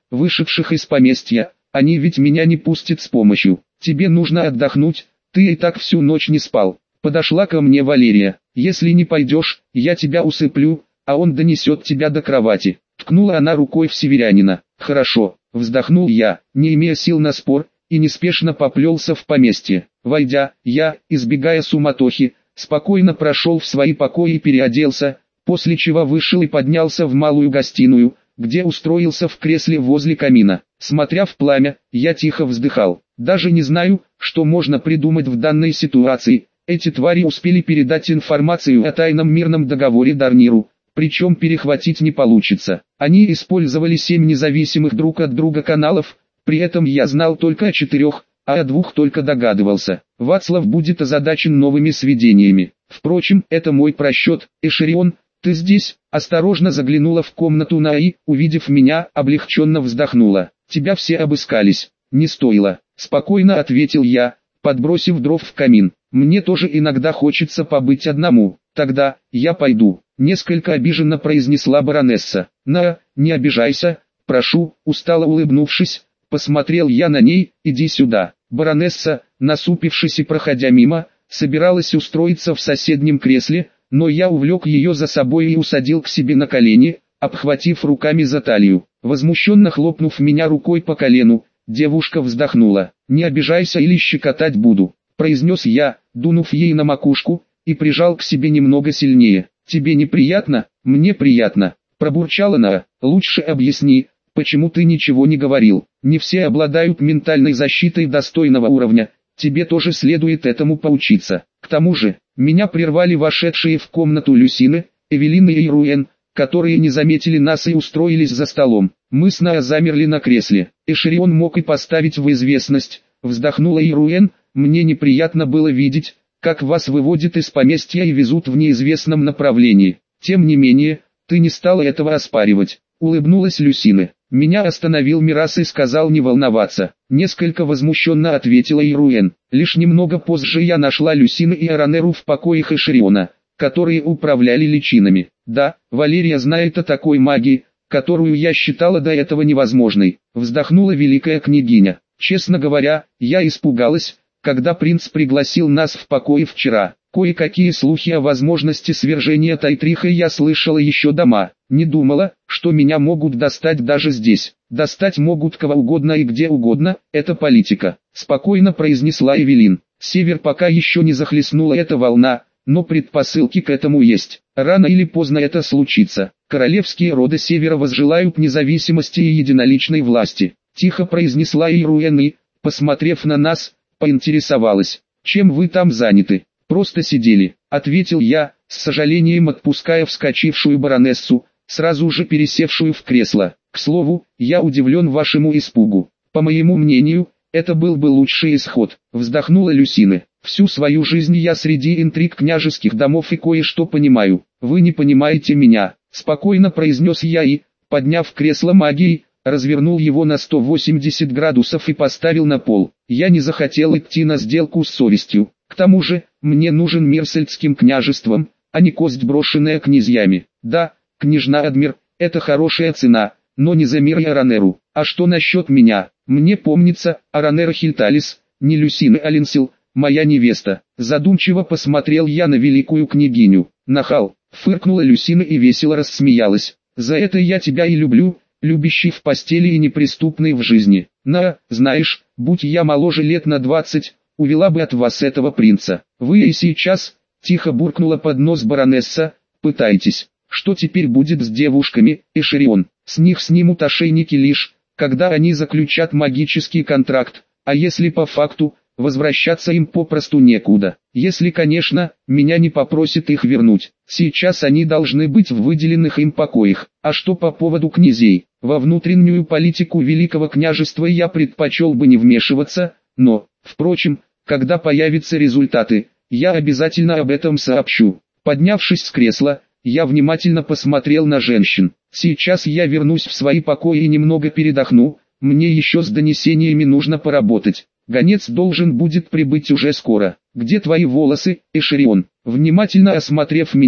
вышедших из поместья, они ведь меня не пустят с помощью. Тебе нужно отдохнуть, ты и так всю ночь не спал. Подошла ко мне Валерия. Если не пойдешь, я тебя усыплю, а он донесет тебя до кровати. Ткнула она рукой в северянина. Хорошо, вздохнул я, не имея сил на спор, и неспешно поплелся в поместье. Войдя, я, избегая суматохи, спокойно прошел в свои покои и переоделся, после чего вышел и поднялся в малую гостиную, где устроился в кресле возле камина. Смотря в пламя, я тихо вздыхал. Даже не знаю, что можно придумать в данной ситуации. Эти твари успели передать информацию о тайном мирном договоре Дарниру, причем перехватить не получится. Они использовали семь независимых друг от друга каналов, при этом я знал только о четырех, а о двух только догадывался. Вацлав будет озадачен новыми сведениями. Впрочем, это мой просчет. Эшерион, ты здесь? Осторожно заглянула в комнату Наи, увидев меня, облегченно вздохнула. Тебя все обыскались. Не стоило. Спокойно ответил я, подбросив дров в камин. Мне тоже иногда хочется побыть одному. Тогда, я пойду. Несколько обиженно произнесла баронесса. На, не обижайся, прошу, устало улыбнувшись, посмотрел я на ней, иди сюда. Баронесса, насупившись и проходя мимо, собиралась устроиться в соседнем кресле, но я увлек ее за собой и усадил к себе на колени, обхватив руками за талию. Возмущенно хлопнув меня рукой по колену, девушка вздохнула. «Не обижайся или щекотать буду», — произнес я, дунув ей на макушку, и прижал к себе немного сильнее. «Тебе неприятно? Мне приятно», — пробурчала она. «Лучше объясни, почему ты ничего не говорил. Не все обладают ментальной защитой достойного уровня, тебе тоже следует этому поучиться. К тому же, меня прервали вошедшие в комнату Люсины, Эвелина и Ируэн, которые не заметили нас и устроились за столом. Мы с Наа замерли на кресле. Эшерион мог и поставить в известность, вздохнула Ируэн. Мне неприятно было видеть, как вас выводят из поместья и везут в неизвестном направлении. Тем не менее, ты не стала этого оспаривать. Улыбнулась Люсина. Меня остановил Мирас и сказал не волноваться. Несколько возмущенно ответила Ируэн. Лишь немного позже я нашла Люсину и Аранеру в покоях Эшериона, которые управляли личинами. Да, Валерия знает о такой магии, которую я считала до этого невозможной. Вздохнула великая княгиня. Честно говоря, я испугалась, когда принц пригласил нас в покои вчера. Кое-какие слухи о возможности свержения Тайтриха я слышала еще дома. Не думала, что меня могут достать даже здесь. Достать могут кого угодно и где угодно, это политика. Спокойно произнесла Эвелин. Север пока еще не захлестнула эта волна, но предпосылки к этому есть. Рано или поздно это случится. Королевские роды Севера возжелают независимости и единоличной власти. Тихо произнесла Ируэн и, посмотрев на нас, поинтересовалась. Чем вы там заняты? Просто сидели, ответил я, с сожалением отпуская вскочившую баронессу, сразу же пересевшую в кресло. К слову, я удивлен вашему испугу. По моему мнению, это был бы лучший исход, вздохнула Люсина. Всю свою жизнь я среди интриг княжеских домов и кое-что понимаю. Вы не понимаете меня, спокойно произнес я и, подняв кресло магией, развернул его на сто восемьдесят градусов и поставил на пол. Я не захотел идти на сделку с совестью. К тому же, мне нужен мир с Эльдским княжеством, а не кость, брошенная князьями. Да, княжна Адмир, это хорошая цена, но не за мир и Аранеру. А что насчет меня? Мне помнится, Аранера Хильталис, не Люсина Алинсил, моя невеста. Задумчиво посмотрел я на великую княгиню. Нахал, фыркнула Люсина и весело рассмеялась. За это я тебя и люблю, любящий в постели и неприступный в жизни. На, знаешь, будь я моложе лет на двадцать, увела бы от вас этого принца. Вы и сейчас, тихо буркнула под нос баронесса, пытайтесь. Что теперь будет с девушками, Эшерион? С них снимут ошейники лишь, когда они заключат магический контракт, а если по факту, возвращаться им попросту некуда. Если, конечно, меня не попросят их вернуть. Сейчас они должны быть в выделенных им покоях. А что по поводу князей? Во внутреннюю политику Великого княжества я предпочел бы не вмешиваться, но, впрочем, когда появятся результаты, я обязательно об этом сообщу. Поднявшись с кресла, я внимательно посмотрел на женщин. Сейчас я вернусь в свои покои и немного передохну, мне еще с донесениями нужно поработать. Гонец должен будет прибыть уже скоро. Где твои волосы, Эшерион? Внимательно осмотрев меня,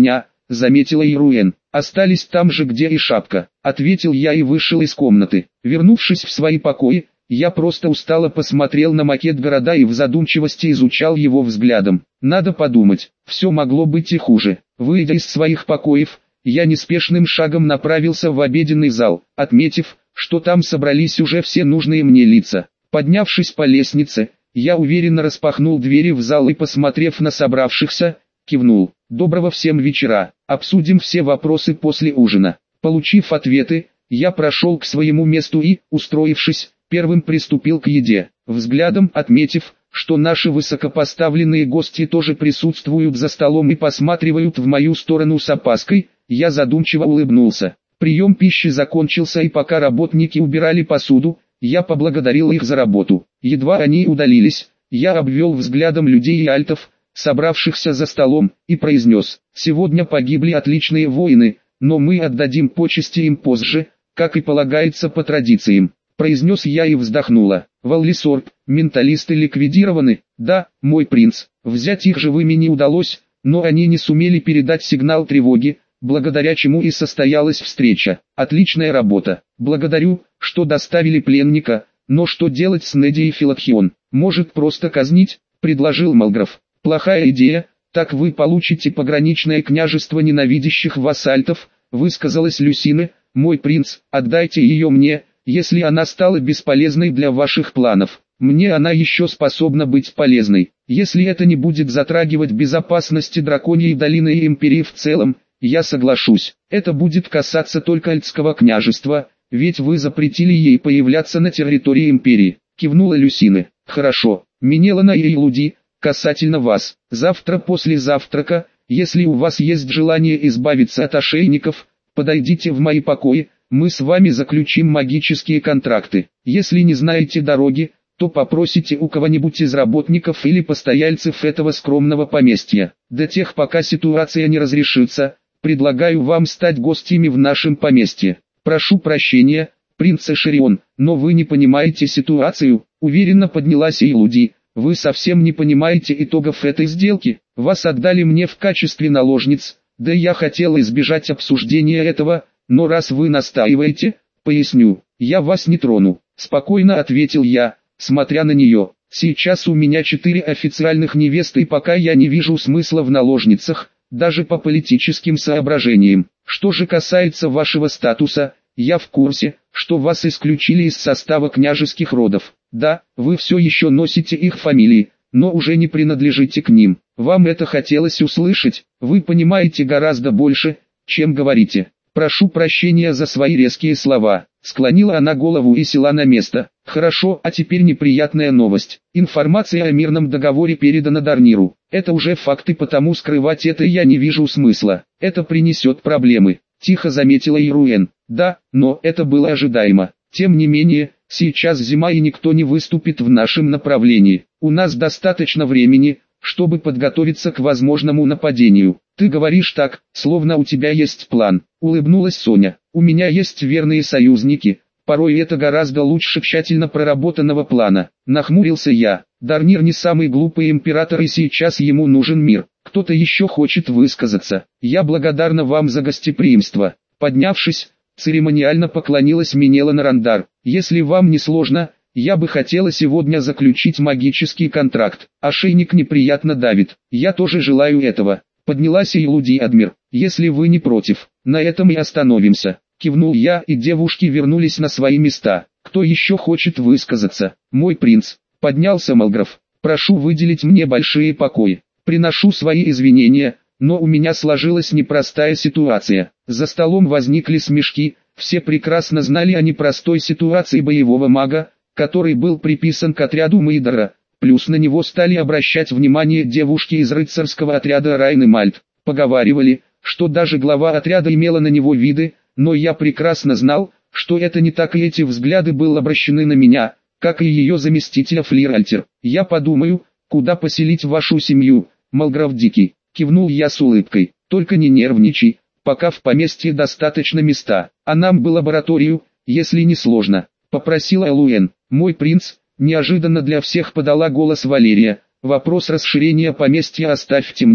заметила Ируэн. Остались там же, где и шапка, ответил я и вышел из комнаты. Вернувшись в свои покои, я просто устало посмотрел на макет города и в задумчивости изучал его взглядом. Надо подумать, все могло быть и хуже. Выйдя из своих покоев, я неспешным шагом направился в обеденный зал, отметив, что там собрались уже все нужные мне лица. Поднявшись по лестнице, я уверенно распахнул двери в зал и, посмотрев на собравшихся, кивнул. «Доброго всем вечера, обсудим все вопросы после ужина». Получив ответы, я прошел к своему месту и, устроившись, первым приступил к еде, взглядом отметив, что наши высокопоставленные гости тоже присутствуют за столом и посматривают в мою сторону с опаской. Я задумчиво улыбнулся. Прием пищи закончился, и пока работники убирали посуду, я поблагодарил их за работу. Едва они удалились, я обвел взглядом людей и альтов, собравшихся за столом, и произнес: «Сегодня погибли отличные воины, но мы отдадим почести им позже, как и полагается по традициям», произнес я и вздохнула. «Валлисорб, менталисты ликвидированы?» «Да, мой принц, взять их живыми не удалось, но они не сумели передать сигнал тревоги, благодаря чему и состоялась встреча. Отличная работа. Благодарю, что доставили пленника, но что делать с Неди и Филатхион? Может, просто казнить?» — предложил Малграф. «Плохая идея, так вы получите пограничное княжество ненавидящих вас альтов», — высказалась Люсина. «Мой принц, отдайте ее мне, если она стала бесполезной для ваших планов. Мне она еще способна быть полезной. Если это не будет затрагивать безопасности Драконьей долины и Империи в целом, я соглашусь. Это будет касаться только Альтского княжества, ведь вы запретили ей появляться на территории Империи», — кивнула Люсина. «Хорошо, Минелана и Илуди, касательно вас, завтра после завтрака, если у вас есть желание избавиться от ошейников, подойдите в мои покои, мы с вами заключим магические контракты. Если не знаете дороги, то попросите у кого-нибудь из работников или постояльцев этого скромного поместья. До тех, пока ситуация не разрешится, предлагаю вам стать гостями в нашем поместье. Прошу прощения, принц Эшерион, но вы не понимаете ситуацию», — уверенно поднялась Илуди. «Вы совсем не понимаете итогов этой сделки. Вас отдали мне в качестве наложниц, да я хотел избежать обсуждения этого, но раз вы настаиваете, поясню, я вас не трону», — спокойно ответил я, смотря на нее. «Сейчас у меня четыре официальных невесты, и пока я не вижу смысла в наложницах, даже по политическим соображениям. Что же касается вашего статуса, я в курсе, что вас исключили из состава княжеских родов. Да, вы все еще носите их фамилии, но уже не принадлежите к ним. Вам это хотелось услышать, вы понимаете гораздо больше, чем говорите. Прошу прощения за свои резкие слова». Склонила она голову и села на место. «Хорошо, а теперь неприятная новость. Информация о мирном договоре передана Дарниру. Это уже факты, потому скрывать это я не вижу смысла. Это принесет проблемы», — тихо заметила Ируэн. «Да, но это было ожидаемо. Тем не менее, сейчас зима и никто не выступит в нашем направлении. У нас достаточно времени, чтобы подготовиться к возможному нападению». «Ты говоришь так, словно у тебя есть план», — улыбнулась Соня. «У меня есть верные союзники, порой это гораздо лучше тщательно проработанного плана», — нахмурился я. «Дарнир не самый глупый император, и сейчас ему нужен мир. Кто-то еще хочет высказаться. Я благодарна вам за гостеприимство». Поднявшись, церемониально поклонилась Минелана Рандар. «Если вам не сложно, я бы хотела сегодня заключить магический контракт. Ошейник неприятно давит. Я тоже желаю этого». Поднялась Илуди Адмир. «Если вы не против, на этом и остановимся», — кивнул я, и девушки вернулись на свои места. «Кто еще хочет высказаться?» «Мой принц», — поднялся Малграф. «Прошу выделить мне большие покои. Приношу свои извинения, но у меня сложилась непростая ситуация». За столом возникли смешки, все прекрасно знали о непростой ситуации боевого мага, который был приписан к отряду Мейдора. Плюс на него стали обращать внимание девушки из рыцарского отряда Райн и Мальт. Поговаривали, что даже глава отряда имела на него виды, но я прекрасно знал, что это не так, и эти взгляды были обращены на меня, как и ее заместителя Флиральтер. «Я подумаю, куда поселить вашу семью, Малграф Дикий», — кивнул я с улыбкой. «Только не нервничай, пока в поместье достаточно места, а нам бы лабораторию, если не сложно», — попросила Элуэн. «Мой принц», — неожиданно для всех подала голос Валерия, «вопрос расширения поместья оставьте мне.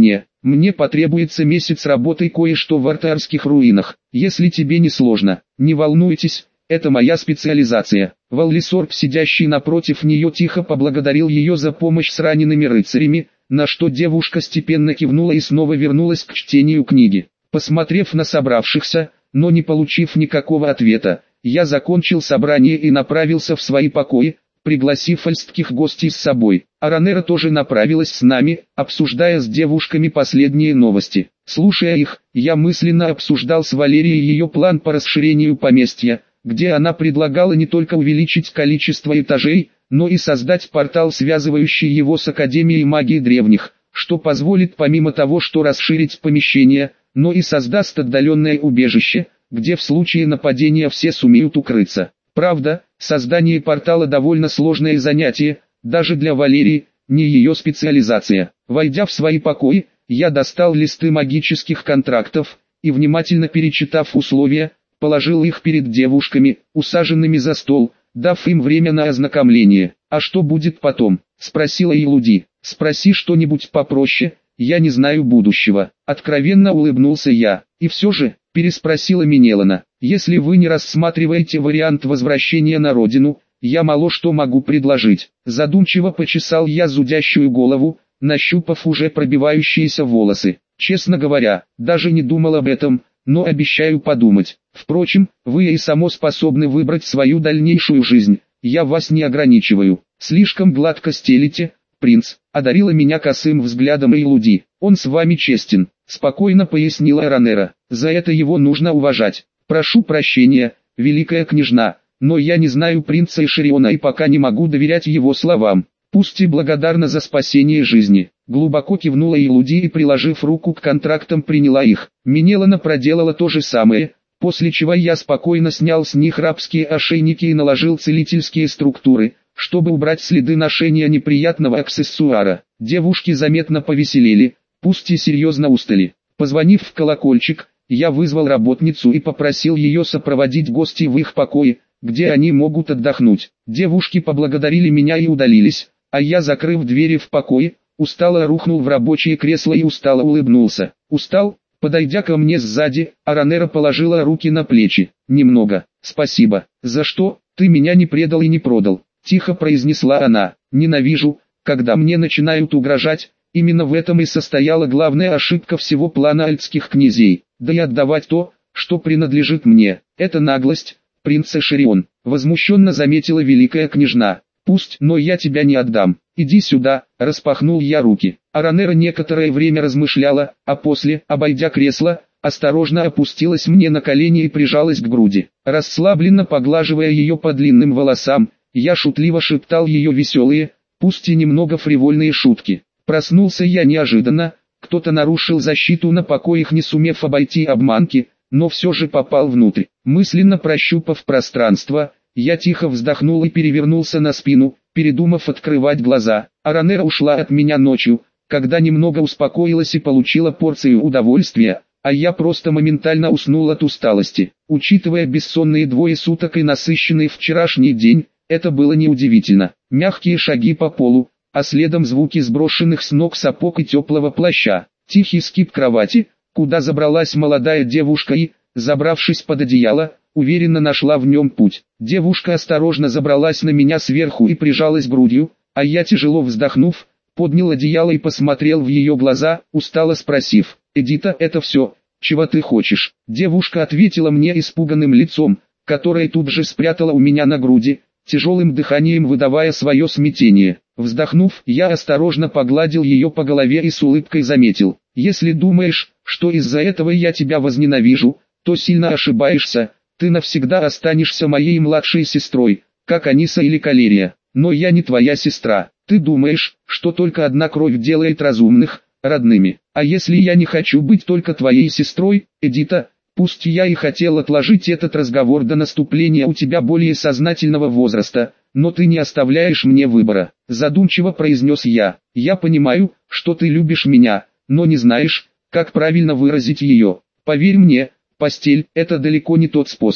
Мне потребуется месяц работы кое-что в артарских руинах, если тебе не сложно. Не волнуйтесь, это моя специализация. Валлисорб, сидящий напротив нее, тихо поблагодарил ее за помощь с ранеными рыцарями, на что девушка степенно кивнула и снова вернулась к чтению книги. Посмотрев на собравшихся, но не получив никакого ответа, я закончил собрание и направился в свои покои, пригласив альстских гостей с собой. Аранера тоже направилась с нами, обсуждая с девушками последние новости. Слушая их, я мысленно обсуждал с Валерией ее план по расширению поместья, где она предлагала не только увеличить количество этажей, но и создать портал, связывающий его с Академией магии древних, что позволит помимо того, что расширить помещение, но и создаст отдаленное убежище, где в случае нападения все сумеют укрыться. Правда, создание портала довольно сложное занятие, даже для Валерии, не ее специализация. Войдя в свои покои, я достал листы магических контрактов, и внимательно перечитав условия, положил их перед девушками, усаженными за стол, дав им время на ознакомление. «А что будет потом?» – спросила Илуди. «Спроси что-нибудь попроще, я не знаю будущего». Откровенно улыбнулся я. «И все же?» – переспросила Минелана. «Если вы не рассматриваете вариант возвращения на родину, я мало что могу предложить». Задумчиво почесал я зудящую голову, нащупав уже пробивающиеся волосы. «Честно говоря, даже не думал об этом, но обещаю подумать. Впрочем, вы и само способны выбрать свою дальнейшую жизнь, я вас не ограничиваю. Слишком гладко стелите, принц», — одарила меня косым взглядом Илуди. «Он с вами честен», — спокойно пояснила Аранера. «За это его нужно уважать. Прошу прощения, великая княжна, но я не знаю принца Эшериона и пока не могу доверять его словам. Пусть и благодарна за спасение жизни». Глубоко кивнула Илуди и, приложив руку к контрактам, приняла их. Минелана проделала то же самое, после чего я спокойно снял с них рабские ошейники и наложил целительские структуры, чтобы убрать следы ношения неприятного аксессуара. Девушки заметно повеселели, пусть и серьезно устали. Позвонив в колокольчик, я вызвал работницу и попросил ее сопроводить гостей в их покои, где они могут отдохнуть. Девушки поблагодарили меня и удалились, а я, закрыв двери в покое, устало рухнул в рабочее кресло и устало улыбнулся. «Устал?» Подойдя ко мне сзади, Аранера положила руки на плечи. «Немного, спасибо». «За что? Ты меня не предал и не продал», — тихо произнесла она. «Ненавижу, когда мне начинают угрожать, именно в этом и состояла главная ошибка всего плана альтских князей. Да и отдавать то, что принадлежит мне, это наглость, принц Эшерион», — возмущенно заметила великая княжна. «Пусть, но я тебя не отдам. Иди сюда», — распахнул я руки. Аранера некоторое время размышляла, а после, обойдя кресло, осторожно опустилась мне на колени и прижалась к груди. Расслабленно поглаживая ее по длинным волосам, я шутливо шептал ее веселые, пусть и немного фривольные шутки. Проснулся я неожиданно, кто-то нарушил защиту на покоях, не сумев обойти обманки, но все же попал внутрь. Мысленно прощупав пространство, я тихо вздохнул и перевернулся на спину, передумав открывать глаза. Аранера ушла от меня ночью, когда немного успокоилась и получила порцию удовольствия, а я просто моментально уснул от усталости. Учитывая бессонные двое суток и насыщенный вчерашний день, это было неудивительно. Мягкие шаги по полу, а следом звуки сброшенных с ног сапог и теплого плаща. Тихий скрип кровати, куда забралась молодая девушка и, забравшись под одеяло, уверенно нашла в нем путь. Девушка осторожно забралась на меня сверху и прижалась грудью, а я, тяжело вздохнув, поднял одеяло и посмотрел в ее глаза, устало спросив: «Эдита, это все, чего ты хочешь?» Девушка ответила мне испуганным лицом, которое тут же спрятала у меня на груди, тяжелым дыханием выдавая свое смятение. Вздохнув, я осторожно погладил ее по голове и с улыбкой заметил: «Если думаешь, что из-за этого я тебя возненавижу, то сильно ошибаешься. Ты навсегда останешься моей младшей сестрой, как Аниса или Калерия. Но я не твоя сестра. Ты думаешь, что только одна кровь делает разумных родными. А если я не хочу быть только твоей сестрой, Эдита?» Пусть я и хотел отложить этот разговор до наступления у тебя более сознательного возраста, но ты не оставляешь мне выбора. Задумчиво произнес я. «Я понимаю, что ты любишь меня, но не знаешь, как правильно выразить ее. Поверь мне, постель – это далеко не тот способ, к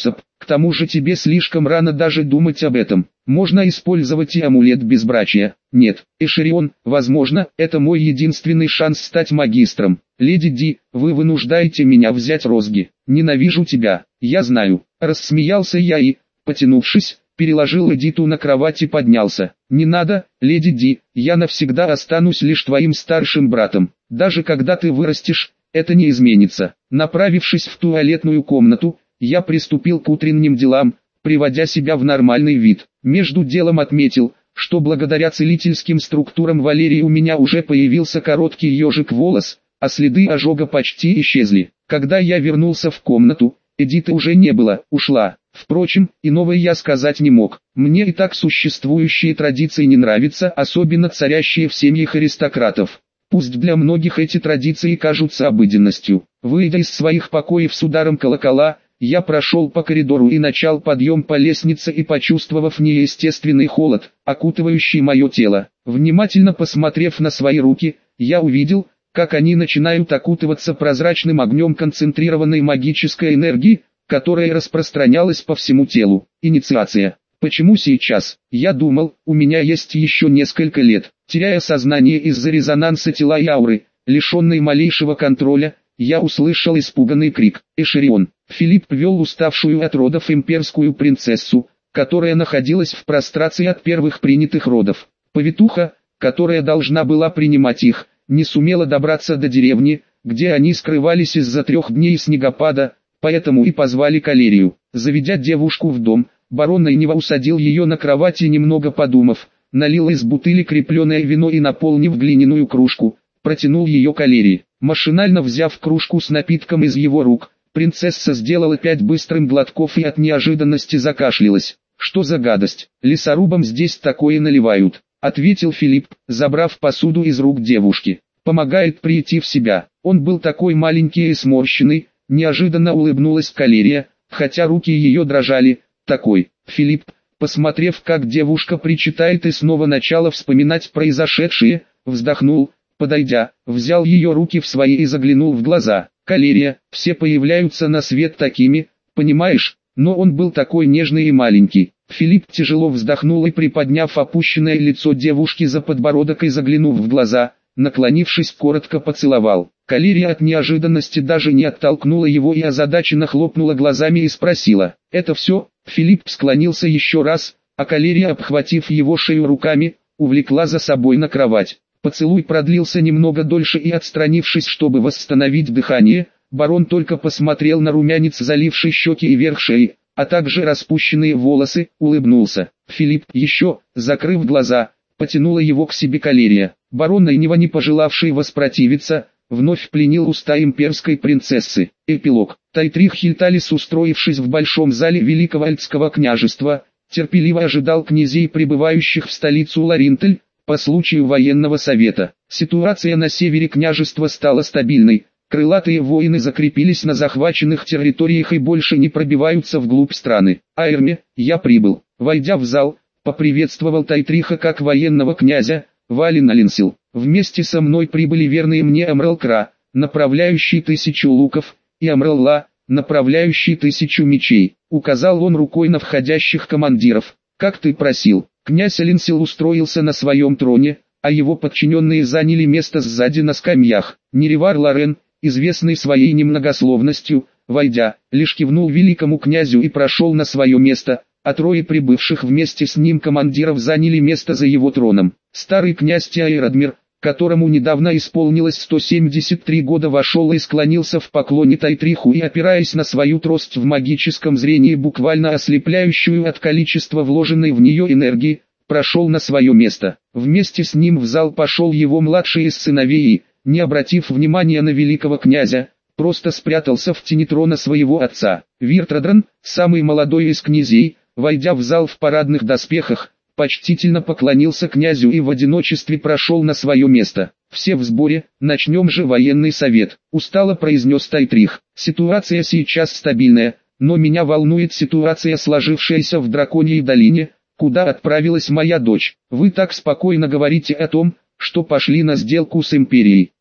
тому же тебе слишком рано даже думать об этом. Можно использовать и амулет безбрачия. Нет, Эшерион, возможно, это мой единственный шанс стать магистром. Леди Ди, вы вынуждаете меня взять розги. Ненавижу тебя, я знаю. Рассмеялся я и, потянувшись, переложил Эдиту на кровать и поднялся. Не надо, леди Ди, я навсегда останусь лишь твоим старшим братом. Даже когда ты вырастешь, это не изменится. Направившись в туалетную комнату, я приступил к утренним делам, приводя себя в нормальный вид. Между делом отметил, что благодаря целительским структурам Валерии у меня уже появился короткий ежик волос, а следы ожога почти исчезли. Когда я вернулся в комнату, Эдиты уже не было, ушла. Впрочем, иного я сказать не мог. Мне и так существующие традиции не нравятся, особенно царящие в семьях аристократов. Пусть для многих эти традиции кажутся обыденностью. Выйдя из своих покоев с ударом колокола, я прошел по коридору и начал подъем по лестнице и, почувствовав неестественный холод, окутывающий мое тело, внимательно посмотрев на свои руки, я увидел, как они начинают окутываться прозрачным огнем концентрированной магической энергии, которая распространялась по всему телу. Инициация. Почему сейчас? Я думал, у меня есть еще несколько лет. Теряя сознание из-за резонанса тела и ауры, лишенной малейшего контроля, я услышал испуганный крик. Эшерион. Филипп вел уставшую от родов имперскую принцессу, которая находилась в прострации от первых принятых родов. Повитуха, которая должна была принимать их, не сумела добраться до деревни, где они скрывались из-за трех дней снегопада, поэтому и позвали Калерию. Заведя девушку в дом, барон Найнева усадил ее на кровати и, немного подумав, налил из бутыли крепленное вино и, наполнив глиняную кружку, протянул ее Калерии. Машинально взяв кружку с напитком из его рук, принцесса сделала пять быстрых глотков и от неожиданности закашлялась. «Что за гадость? Лесорубам здесь такое наливают», — ответил Филипп, забрав посуду из рук девушки. «Помогает прийти в себя». Он был такой маленький и сморщенный, неожиданно улыбнулась Калерия, хотя руки ее дрожали. Такой. Филипп, посмотрев, как девушка причитает и снова начала вспоминать произошедшее, вздохнул, подойдя, взял ее руки в свои и заглянул в глаза. «Калерия, все появляются на свет такими, понимаешь, но он был такой нежный и маленький». Филипп тяжело вздохнул и, приподняв опущенное лицо девушки за подбородок и заглянув в глаза, наклонившись, коротко поцеловал. Калерия от неожиданности даже не оттолкнула его и озадаченно хлопнула глазами и спросила: «Это все?» Филипп склонился еще раз, а Калерия, обхватив его шею руками, увлекла за собой на кровать. Поцелуй продлился немного дольше и, отстранившись, чтобы восстановить дыхание, барон только посмотрел на румянец, заливший щеки и верх шеи, а также распущенные волосы, улыбнулся. Филипп, еще, закрыв глаза, потянула его к себе Калерия. Барон Найнева, не пожелавший воспротивиться, вновь пленил уста имперской принцессы. Эпилог. Тайтрих Хильталис, устроившись в большом зале Великого Альтского княжества, терпеливо ожидал князей, прибывающих в столицу Ларинтель, по случаю военного совета. Ситуация на севере княжества стала стабильной, крылатые воины закрепились на захваченных территориях и больше не пробиваются вглубь страны. «Аэрме, я прибыл». Войдя в зал, поприветствовал Тайтриха как военного князя, Валин Алинсил. «Вместе со мной прибыли верные мне Амрал-Кра, направляющий тысячу луков, и Амрал-Ла, направляющий тысячу мечей», указал он рукой на входящих командиров. «Как ты просил». Князь Алинсил устроился на своем троне, а его подчиненные заняли место сзади на скамьях. Неревар Лорен, известный своей немногословностью, войдя, лишь кивнул великому князю и прошел на свое место, а трое прибывших вместе с ним командиров заняли место за его троном. Старый князь Тиайрадмир, которому недавно исполнилось сто семьдесят три года, вошел и склонился в поклоне Тайтриху и, опираясь на свою трость в магическом зрении, буквально ослепляющую от количества вложенной в нее энергии, прошел на свое место. Вместе с ним в зал пошел его младший из сыновей и, не обратив внимания на великого князя, просто спрятался в тени трона своего отца. Виртрадран, самый молодой из князей, войдя в зал в парадных доспехах, почтительно поклонился князю и в одиночестве прошел на свое место. «Все в сборе, начнем же военный совет», — устало произнес Тайтрих. «Ситуация сейчас стабильная, но меня волнует ситуация, сложившаяся в Драконьей долине, куда отправилась моя дочь. Вы так спокойно говорите о том, что пошли на сделку с Империей.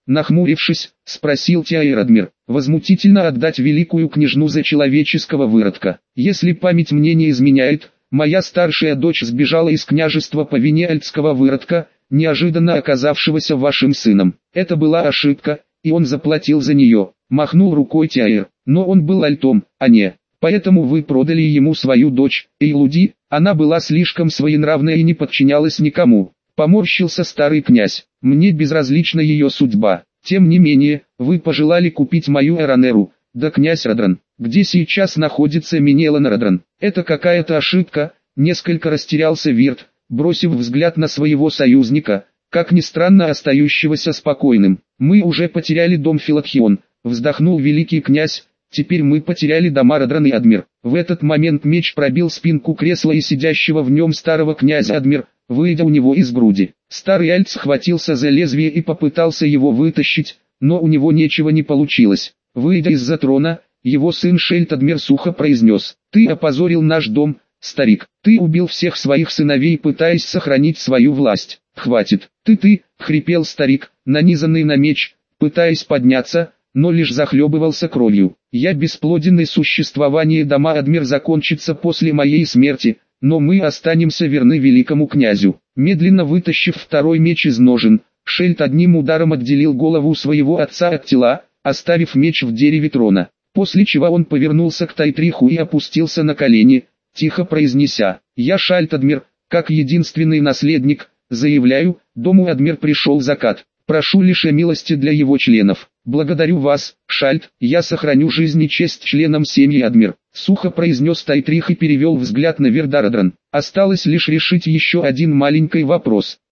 Нахмурившись, спросил Тиаирадмир. Возмутительно отдать великую княжну за человеческого выродка. Если память мне не изменяет, моя старшая дочь сбежала из княжества по вине альтского выродка, неожиданно оказавшегося вашим сыном. Это была ошибка, и он заплатил за нее. Махнул рукой Тиаир. Но он был альтом, а не. Поэтому вы продали ему свою дочь, Эйлуди. Она была слишком своенравна и не подчинялась никому. Поморщился старый князь. Мне безразлична ее судьба. Тем не менее, вы пожелали купить мою Эранеру. Да, князь Радран, где сейчас находится Минелан Радран? Это какая-то ошибка. Несколько растерялся Вирт, бросив взгляд на своего союзника, как ни странно остающегося спокойным. Мы уже потеряли дом Филатхион, вздохнул великий князь. Теперь мы потеряли дома Радран и Адмир. В этот момент меч пробил спинку кресла и сидящего в нем старого князя Адмир, выйдя у него из груди. Старый альт схватился за лезвие и попытался его вытащить, но у него ничего не получилось. Выйдя из-за трона, его сын Шельт Адмир сухо произнес: «Ты опозорил наш дом, старик. Ты убил всех своих сыновей, пытаясь сохранить свою власть. Хватит. Ты-ты!» — хрипел старик, нанизанный на меч, пытаясь подняться, но лишь захлебывался кровью. «Я бесплоден, и существование дома Адмир закончится после моей смерти, но мы останемся верны великому князю». Медленно вытащив второй меч из ножен, Шельт одним ударом отделил голову своего отца от тела, оставив меч в дереве трона. После чего он повернулся к Тайтриху и опустился на колени, тихо произнеся: «Я Шальт Адмир, как единственный наследник, заявляю, дому Адмир пришел закат. Прошу лишь о милости для его членов. Благодарю вас, Шальт, я сохраню жизнь и честь членам семьи Адмир», — сухо произнес Тайтрих и перевел взгляд на Вердарадран. Осталось лишь решить еще один маленький вопрос.